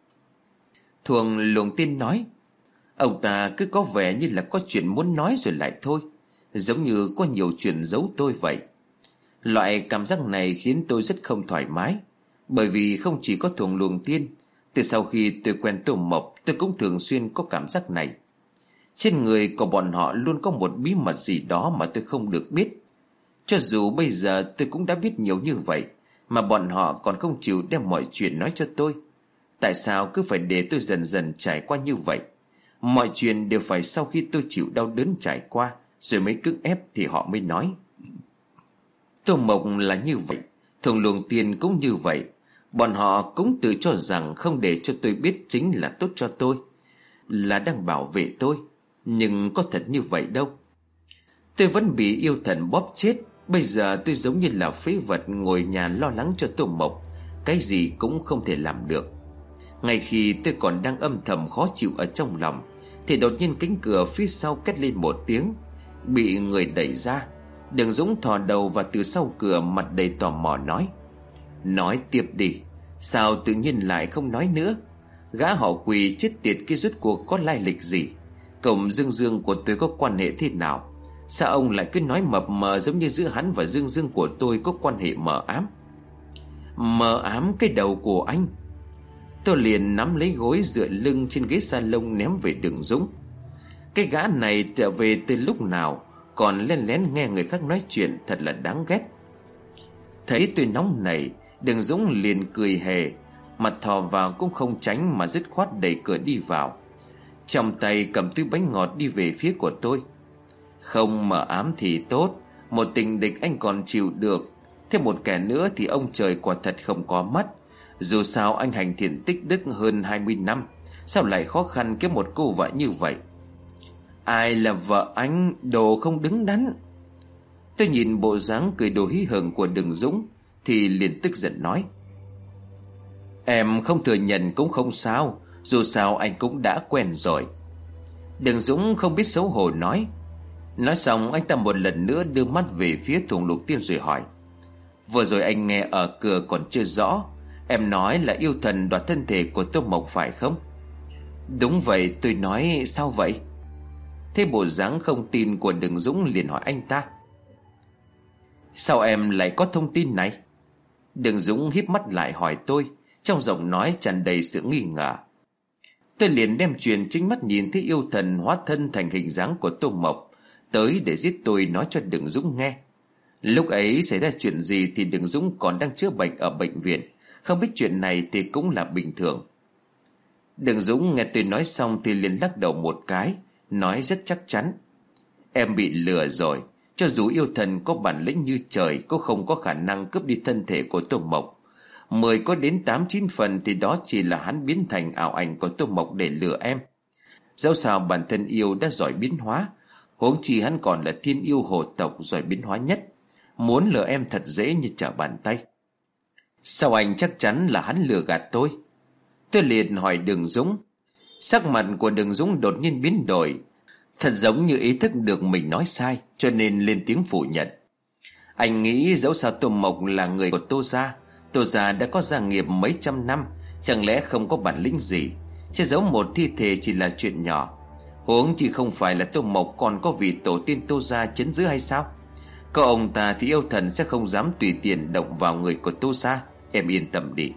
Thùng Luồng Tiên nói: Ông ta cứ có vẻ như là có chuyện muốn nói rồi lại thôi, giống như có nhiều chuyện giấu tôi vậy. Loại cảm giác này khiến tôi rất không thoải mái. Bởi vì không chỉ có Thùng Luồng Tiên, từ sau khi tôi quen Tô Mộc, tôi cũng thường xuyên có cảm giác này. Trên người của bọn họ luôn có một bí mật gì đó mà tôi không được biết. Cho dù bây giờ tôi cũng đã biết nhiều như vậy, mà bọn họ còn không chịu đem mọi chuyện nói cho tôi. Tại sao cứ phải để tôi dần dần trải qua như vậy? Mọi chuyện đều phải sau khi tôi chịu đau đớn trải qua rồi mới cưỡng ép thì họ mới nói. Tô Mộc là như vậy, Thùng Luồng Tiên cũng như vậy. Bọn họ cũng tự cho rằng không để cho tôi biết chính là tốt cho tôi, là đang bảo vệ tôi. Nhưng có thật như vậy đâu. Tôi vẫn bị yêu thần bóp chết. Bây giờ tôi giống như là phế vật ngồi nhà lo lắng cho Tô Mộc, cái gì cũng không thể làm được. Ngay khi tôi còn đang âm thầm khó chịu ở trong lòng thì đột nhiên cánh cửa phía sau két lên một tiếng, bị người đẩy ra. Đường Dũng thò đầu và từ sau cửa mặt đầy tò mò nói: Nói tiếp đi, sao tự nhiên lại không nói nữa? Gã họ Quỳ chết tiệt kia rốt cuộc có lai lịch gì? Cổng Dương Dương của tôi có quan hệ thế nào? Sao ông lại cứ nói mập mờ giống như giữa hắn và Dương Dương của tôi có quan hệ mờ ám? Mờ ám cái đầu của anh? Tôi liền nắm lấy gối dựa lưng trên ghế salon ném về Đường Dũng. Cái gã này trở về từ lúc nào, còn lén lén nghe người khác nói chuyện, thật là đáng ghét. Thấy tôi nóng nảy, Đường Dũng liền cười hề, mặt thò vào cũng không tránh mà dứt khoát đẩy cửa đi vào, trong tay cầm túi bánh ngọt đi về phía của tôi. Không mờ ám thì tốt, một tình địch anh còn chịu được, thêm một kẻ nữa thì ông trời quả thật không có mắt. Dù sao anh hành thiện tích đức hơn hai mươi năm, sao lại khó khăn kiếm một cô vợ như vậy? Ai là vợ anh, đồ không đứng đắn. Tôi nhìn bộ dáng cười đồ hí hửng của Đường Dũng thì liền tức giận nói: Em không thừa nhận cũng không sao, dù sao anh cũng đã quen rồi. Đường Dũng không biết xấu hổ nói: Nói xong anh ta một lần nữa đưa mắt về phía Thùng Lục Tiên rồi hỏi: Vừa rồi anh nghe ở cửa còn chưa rõ, em nói là yêu thần đoạt thân thể của Tô Mộc phải không? Đúng vậy, tôi nói sao vậy? Thế bộ dáng không tin của Đường Dũng liền hỏi anh ta: Sao em lại có thông tin này? Đường Dũng híp mắt lại hỏi tôi, trong giọng nói tràn đầy sự nghi ngờ. Tôi liền đem chuyện chính mắt nhìn thấy yêu thần hóa thân thành hình dáng của Tô Mộc tới để giết tôi nói cho Đường Dũng nghe. Lúc ấy xảy ra chuyện gì thì Đường Dũng còn đang chữa bệnh ở bệnh viện, không biết chuyện này thì cũng là bình thường. Đường Dũng nghe tôi nói xong thì liền lắc đầu một cái, nói rất chắc chắn: Em bị lừa rồi. Cho dù yêu thần có bản lĩnh như trời, cũng không có khả năng cướp đi thân thể của Tô Mộc. Mười có đến tám chín phần thì đó chỉ là hắn biến thành ảo ảnh của Tô Mộc để lừa em. Dẫu sao bản thân yêu đã giỏi biến hóa, huống chi hắn còn là thiên yêu hồ tộc giỏi biến hóa nhất. Muốn lừa em thật dễ như trở bàn tay. Sao anh chắc chắn là hắn lừa gạt tôi? Tôi liền hỏi Đường Dũng. Sắc mặt của Đường Dũng đột nhiên biến đổi, thật giống như ý thức được mình nói sai, cho nên lên tiếng phủ nhận. Anh nghĩ dẫu sao Tô Mộc là người của Tô gia, Tô gia đã có gia nghiệp mấy trăm năm, chẳng lẽ không có bản lĩnh gì? Che giấu một thi thể chỉ là chuyện nhỏ, huống chỉ không phải là Tô Mộc còn có vị tổ tiên Tô gia chấn giữ hay sao? Có ông ta thì yêu thần sẽ không dám tùy tiện động vào người của Tô gia. Em yên tâm đi.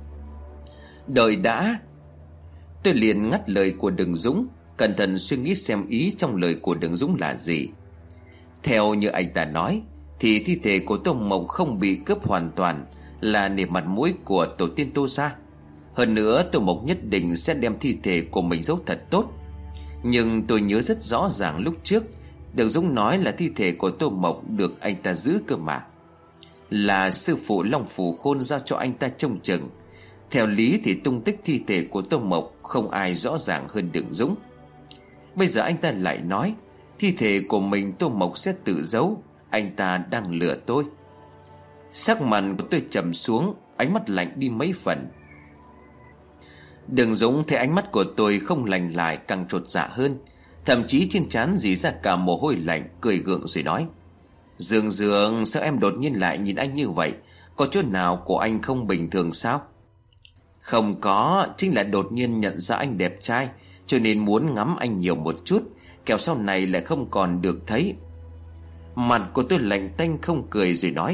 Đợi đã. Tôi liền ngắt lời của Đường Dũng, cẩn thận suy nghĩ xem ý trong lời của Đường Dũng là gì. Theo như anh ta nói thì thi thể của Tô Mộc không bị cướp hoàn toàn là nể mặt mũi của tổ tiên Tô gia. Hơn nữa Tô Mộc nhất định sẽ đem thi thể của mình giấu thật tốt. Nhưng tôi nhớ rất rõ ràng lúc trước Đường Dũng nói là thi thể của Tô Mộc được anh ta giữ cơ mà, là sư phụ Long Phủ Khôn giao cho anh ta trông chừng. Theo lý thì tung tích thi thể của Tô Mộc không ai rõ ràng hơn Đường Dũng. Bây giờ anh ta lại nói thi thể của mình Tô Mộc sẽ tự giấu. Anh ta đang lừa tôi. Sắc mặt của tôi trầm xuống, ánh mắt lạnh đi mấy phần. Đường Dũng thấy ánh mắt của tôi không lành lại càng trột dạ hơn, thậm chí trên trán rỉ ra cả mồ hôi lạnh, cười gượng rồi nói: Dương Dương, sao em đột nhiên lại nhìn anh như vậy? Có chỗ nào của anh không bình thường sao? Không có, chính là đột nhiên nhận ra anh đẹp trai, cho nên muốn ngắm anh nhiều một chút, kẻo sau này lại không còn được thấy. Mặt của tôi lạnh tanh không cười rồi nói: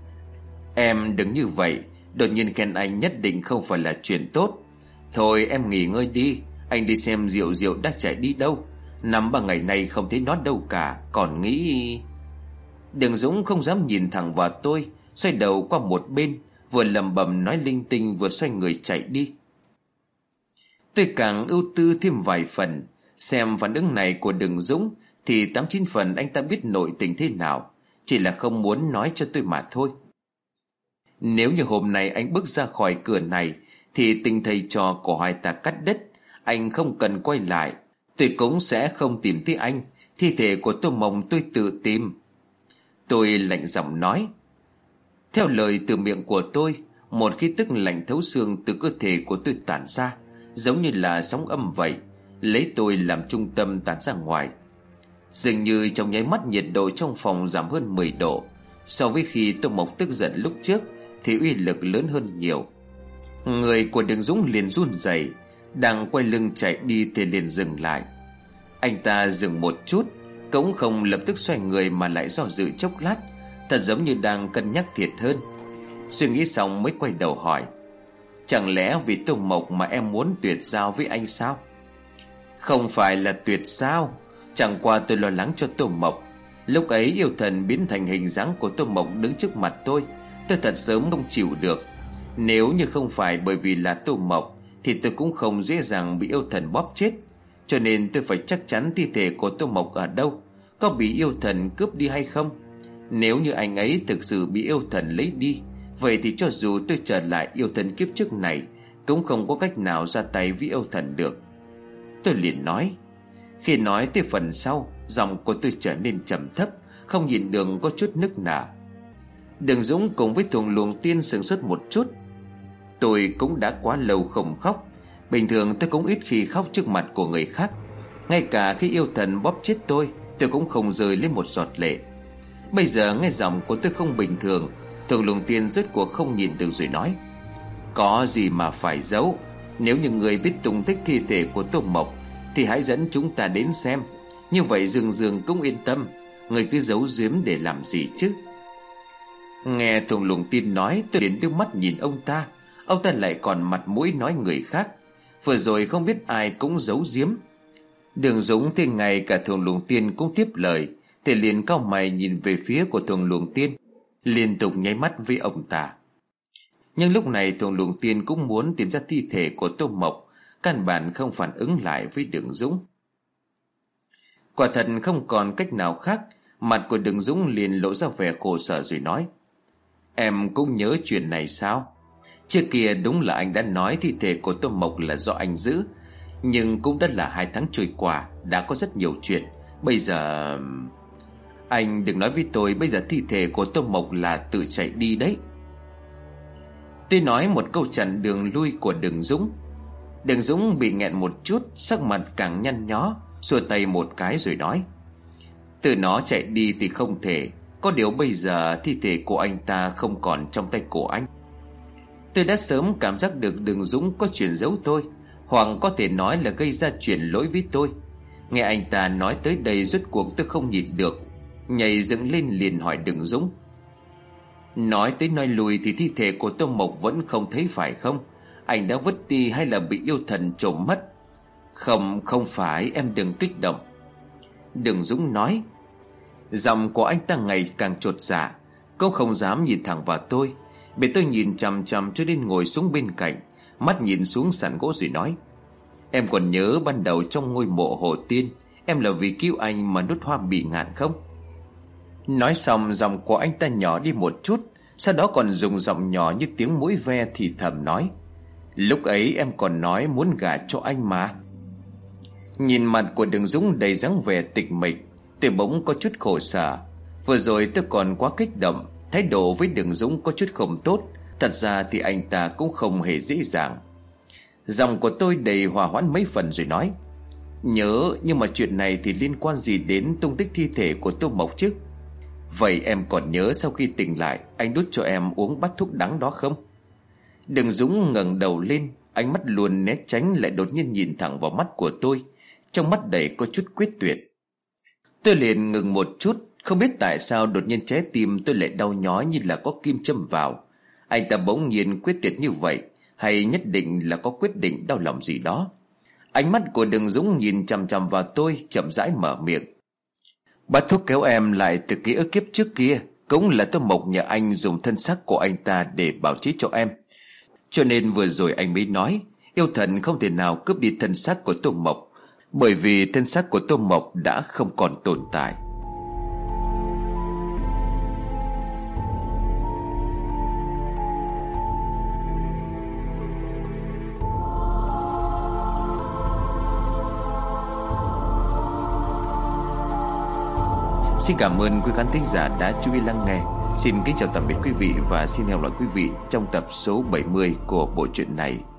Em đừng như vậy, đột nhiên khen anh nhất định không phải là chuyện tốt. Thôi em nghỉ ngơi đi, anh đi xem Diệu Diệu đã chạy đi đâu. Năm ba ngày nay không thấy nó đâu cả, còn nghĩ... Đường Dũng không dám nhìn thẳng vào tôi, xoay đầu qua một bên, vừa lẩm bẩm nói linh tinh vừa xoay người chạy đi. Tôi càng ưu tư thêm vài phần. Xem phản ứng này của Đường Dũng thì tám chín phần anh ta biết nội tình thế nào, chỉ là không muốn nói cho tôi mà thôi. Nếu như hôm nay anh bước ra khỏi cửa này thì tình thầy trò của hai ta cắt đứt. Anh không cần quay lại, tôi cũng sẽ không tìm thấy anh. Thi thể của Tô Mộc tôi tự tìm. Tôi lạnh giọng nói. Theo lời từ miệng của tôi, một khí tức lạnh thấu xương từ cơ thể của tôi tản ra, giống như là sóng âm vậy, lấy tôi làm trung tâm tản ra ngoài. Dường như trong nháy mắt nhiệt độ trong phòng giảm hơn mười độ. So với khi Tô Mộc tức giận lúc trước thì uy lực lớn hơn nhiều. Người của Đường Dũng liền run rẩy, đang quay lưng chạy đi thì liền dừng lại. Anh ta dừng một chút, cũng không lập tức xoay người mà lại do dự chốc lát, thật giống như đang cân nhắc thiệt hơn. Suy nghĩ xong mới quay đầu hỏi: Chẳng lẽ vì Tô Mộc mà em muốn tuyệt giao với anh sao? Không phải là tuyệt giao, chẳng qua tôi lo lắng cho Tô Mộc. Lúc ấy yêu thần biến thành hình dáng của Tô Mộc đứng trước mặt tôi, tôi thật sớm không chịu được. Nếu như không phải bởi vì là Tô Mộc thì tôi cũng không dễ dàng bị yêu thần bóp chết. Cho nên tôi phải chắc chắn thi thể của Tô Mộc ở đâu, có bị yêu thần cướp đi hay không. Nếu như anh ấy thực sự bị yêu thần lấy đi, vậy thì cho dù tôi trở lại yêu thần kiếp trước này cũng không có cách nào ra tay với yêu thần được. Tôi liền nói. Khi nói tới phần sau, giọng của tôi trở nên trầm thấp, không nhìn đường có chút nức nở. Đường Dũng cùng với Thuồng Luồng Tiên sửng sốt một chút. Tôi cũng đã quá lâu không khóc. Bình thường tôi cũng ít khi khóc trước mặt của người khác. Ngay cả khi yêu thần bóp chết tôi tôi cũng không rơi lên một giọt lệ. Bây giờ nghe giọng của tôi không bình thường, Thường Lùng Tiên rốt cuộc không nhịn được rồi nói: Có gì mà phải giấu? Nếu như người biết tung tích thi thể của Tô Mộc thì hãy dẫn chúng ta đến xem. Như vậy Dương Dương cũng yên tâm. Người cứ giấu giếm để làm gì chứ? Nghe Thường Lùng Tiên nói, tôi liền đưa mắt nhìn ông ta. Ông ta lại còn mặt mũi nói người khác. Vừa rồi không biết ai cũng giấu giếm. Đường Dũng thì ngày cả Thường Lùng Tiên cũng tiếp lời, thì liền cau mày nhìn về phía của Thường Lùng Tiên, liên tục nháy mắt với ông ta. Nhưng lúc này Thường Lùng Tiên cũng muốn tìm ra thi thể của Tô Mộc, căn bản không phản ứng lại với Đường Dũng. Quả thật không còn cách nào khác, mặt của Đường Dũng liền lộ ra vẻ khổ sở rồi nói: Em cũng nhớ chuyện này sao? Trước kia đúng là anh đã nói thi thể của Tô Mộc là do anh giữ, nhưng cũng đã là hai tháng trôi qua, đã có rất nhiều chuyện. Bây giờ... Anh đừng nói với tôi bây giờ thi thể của Tô Mộc là tự chạy đi đấy. Tôi nói một câu chặn đường lui của Đường Dũng. Đường Dũng bị nghẹn một chút, sắc mặt càng nhăn nhó, xua tay một cái rồi nói: Từ nó chạy đi thì không thể. Có điều bây giờ thi thể của anh ta không còn trong tay của anh. Tôi đã sớm cảm giác được Đường Dũng có chuyện giấu tôi, hoặc có thể nói là gây ra chuyện lỗi với tôi. Nghe anh ta nói tới đây, rốt cuộc tôi không nhịn được, nhảy dựng lên liền hỏi Đường Dũng: Nói tới nói lui thì thi thể của Tô Mộc vẫn không thấy phải không? Anh đã vứt đi hay là bị yêu thần trộm mất? Không, không phải, em đừng kích động. Đường Dũng nói. Giọng của anh ta ngày càng chột dạ, cũng không dám nhìn thẳng vào tôi. Bị tôi nhìn chằm chằm cho nên ngồi xuống bên cạnh, mắt nhìn xuống sàn gỗ rồi nói: Em còn nhớ ban đầu trong ngôi mộ Hồ Tiên, em là vì cứu anh mà nút hoa bị ngạn không? Nói xong giọng của anh ta nhỏ đi một chút, sau đó còn dùng giọng nhỏ như tiếng mũi ve thì thầm nói: Lúc ấy em còn nói muốn gả cho anh mà. Nhìn mặt của Đường Dũng đầy dáng vẻ tịch mịch, tôi bỗng có chút khổ sở. Vừa rồi tôi còn quá kích động, thái độ với Đường Dũng có chút không tốt. Thật ra thì anh ta cũng không hề dễ dàng. Giọng của tôi đầy hòa hoãn mấy phần rồi nói: Nhớ, nhưng mà chuyện này thì liên quan gì đến tung tích thi thể của Tô Mộc chứ? Vậy em còn nhớ sau khi tỉnh lại anh đút cho em uống bát thuốc đắng đó không? Đường Dũng ngẩng đầu lên, ánh mắt luôn né tránh lại đột nhiên nhìn thẳng vào mắt của tôi, trong mắt đầy có chút quyết tuyệt. Tôi liền ngừng một chút, không biết tại sao đột nhiên trái tim tôi lại đau nhói như là có kim châm vào. Anh ta bỗng nhiên quyết tuyệt như vậy, hay nhất định là có quyết định đau lòng gì đó? Ánh mắt của Đường Dũng nhìn chằm chằm vào tôi, chậm rãi mở miệng: Bát thuốc kéo em lại từ ký ức kiếp trước kia, cũng là Tô Mộc nhờ anh dùng thân xác của anh ta để bào chế cho em. Cho nên vừa rồi anh mới nói yêu thần không thể nào cướp đi thân xác của Tô Mộc, bởi vì thân xác của Tô Mộc đã không còn tồn tại. Xin cảm ơn quý khán thính giả đã chú ý lắng nghe. Xin kính chào tạm biệt quý vị và xin hẹn gặp lại quý vị trong tập số bảy mươi của bộ truyện này.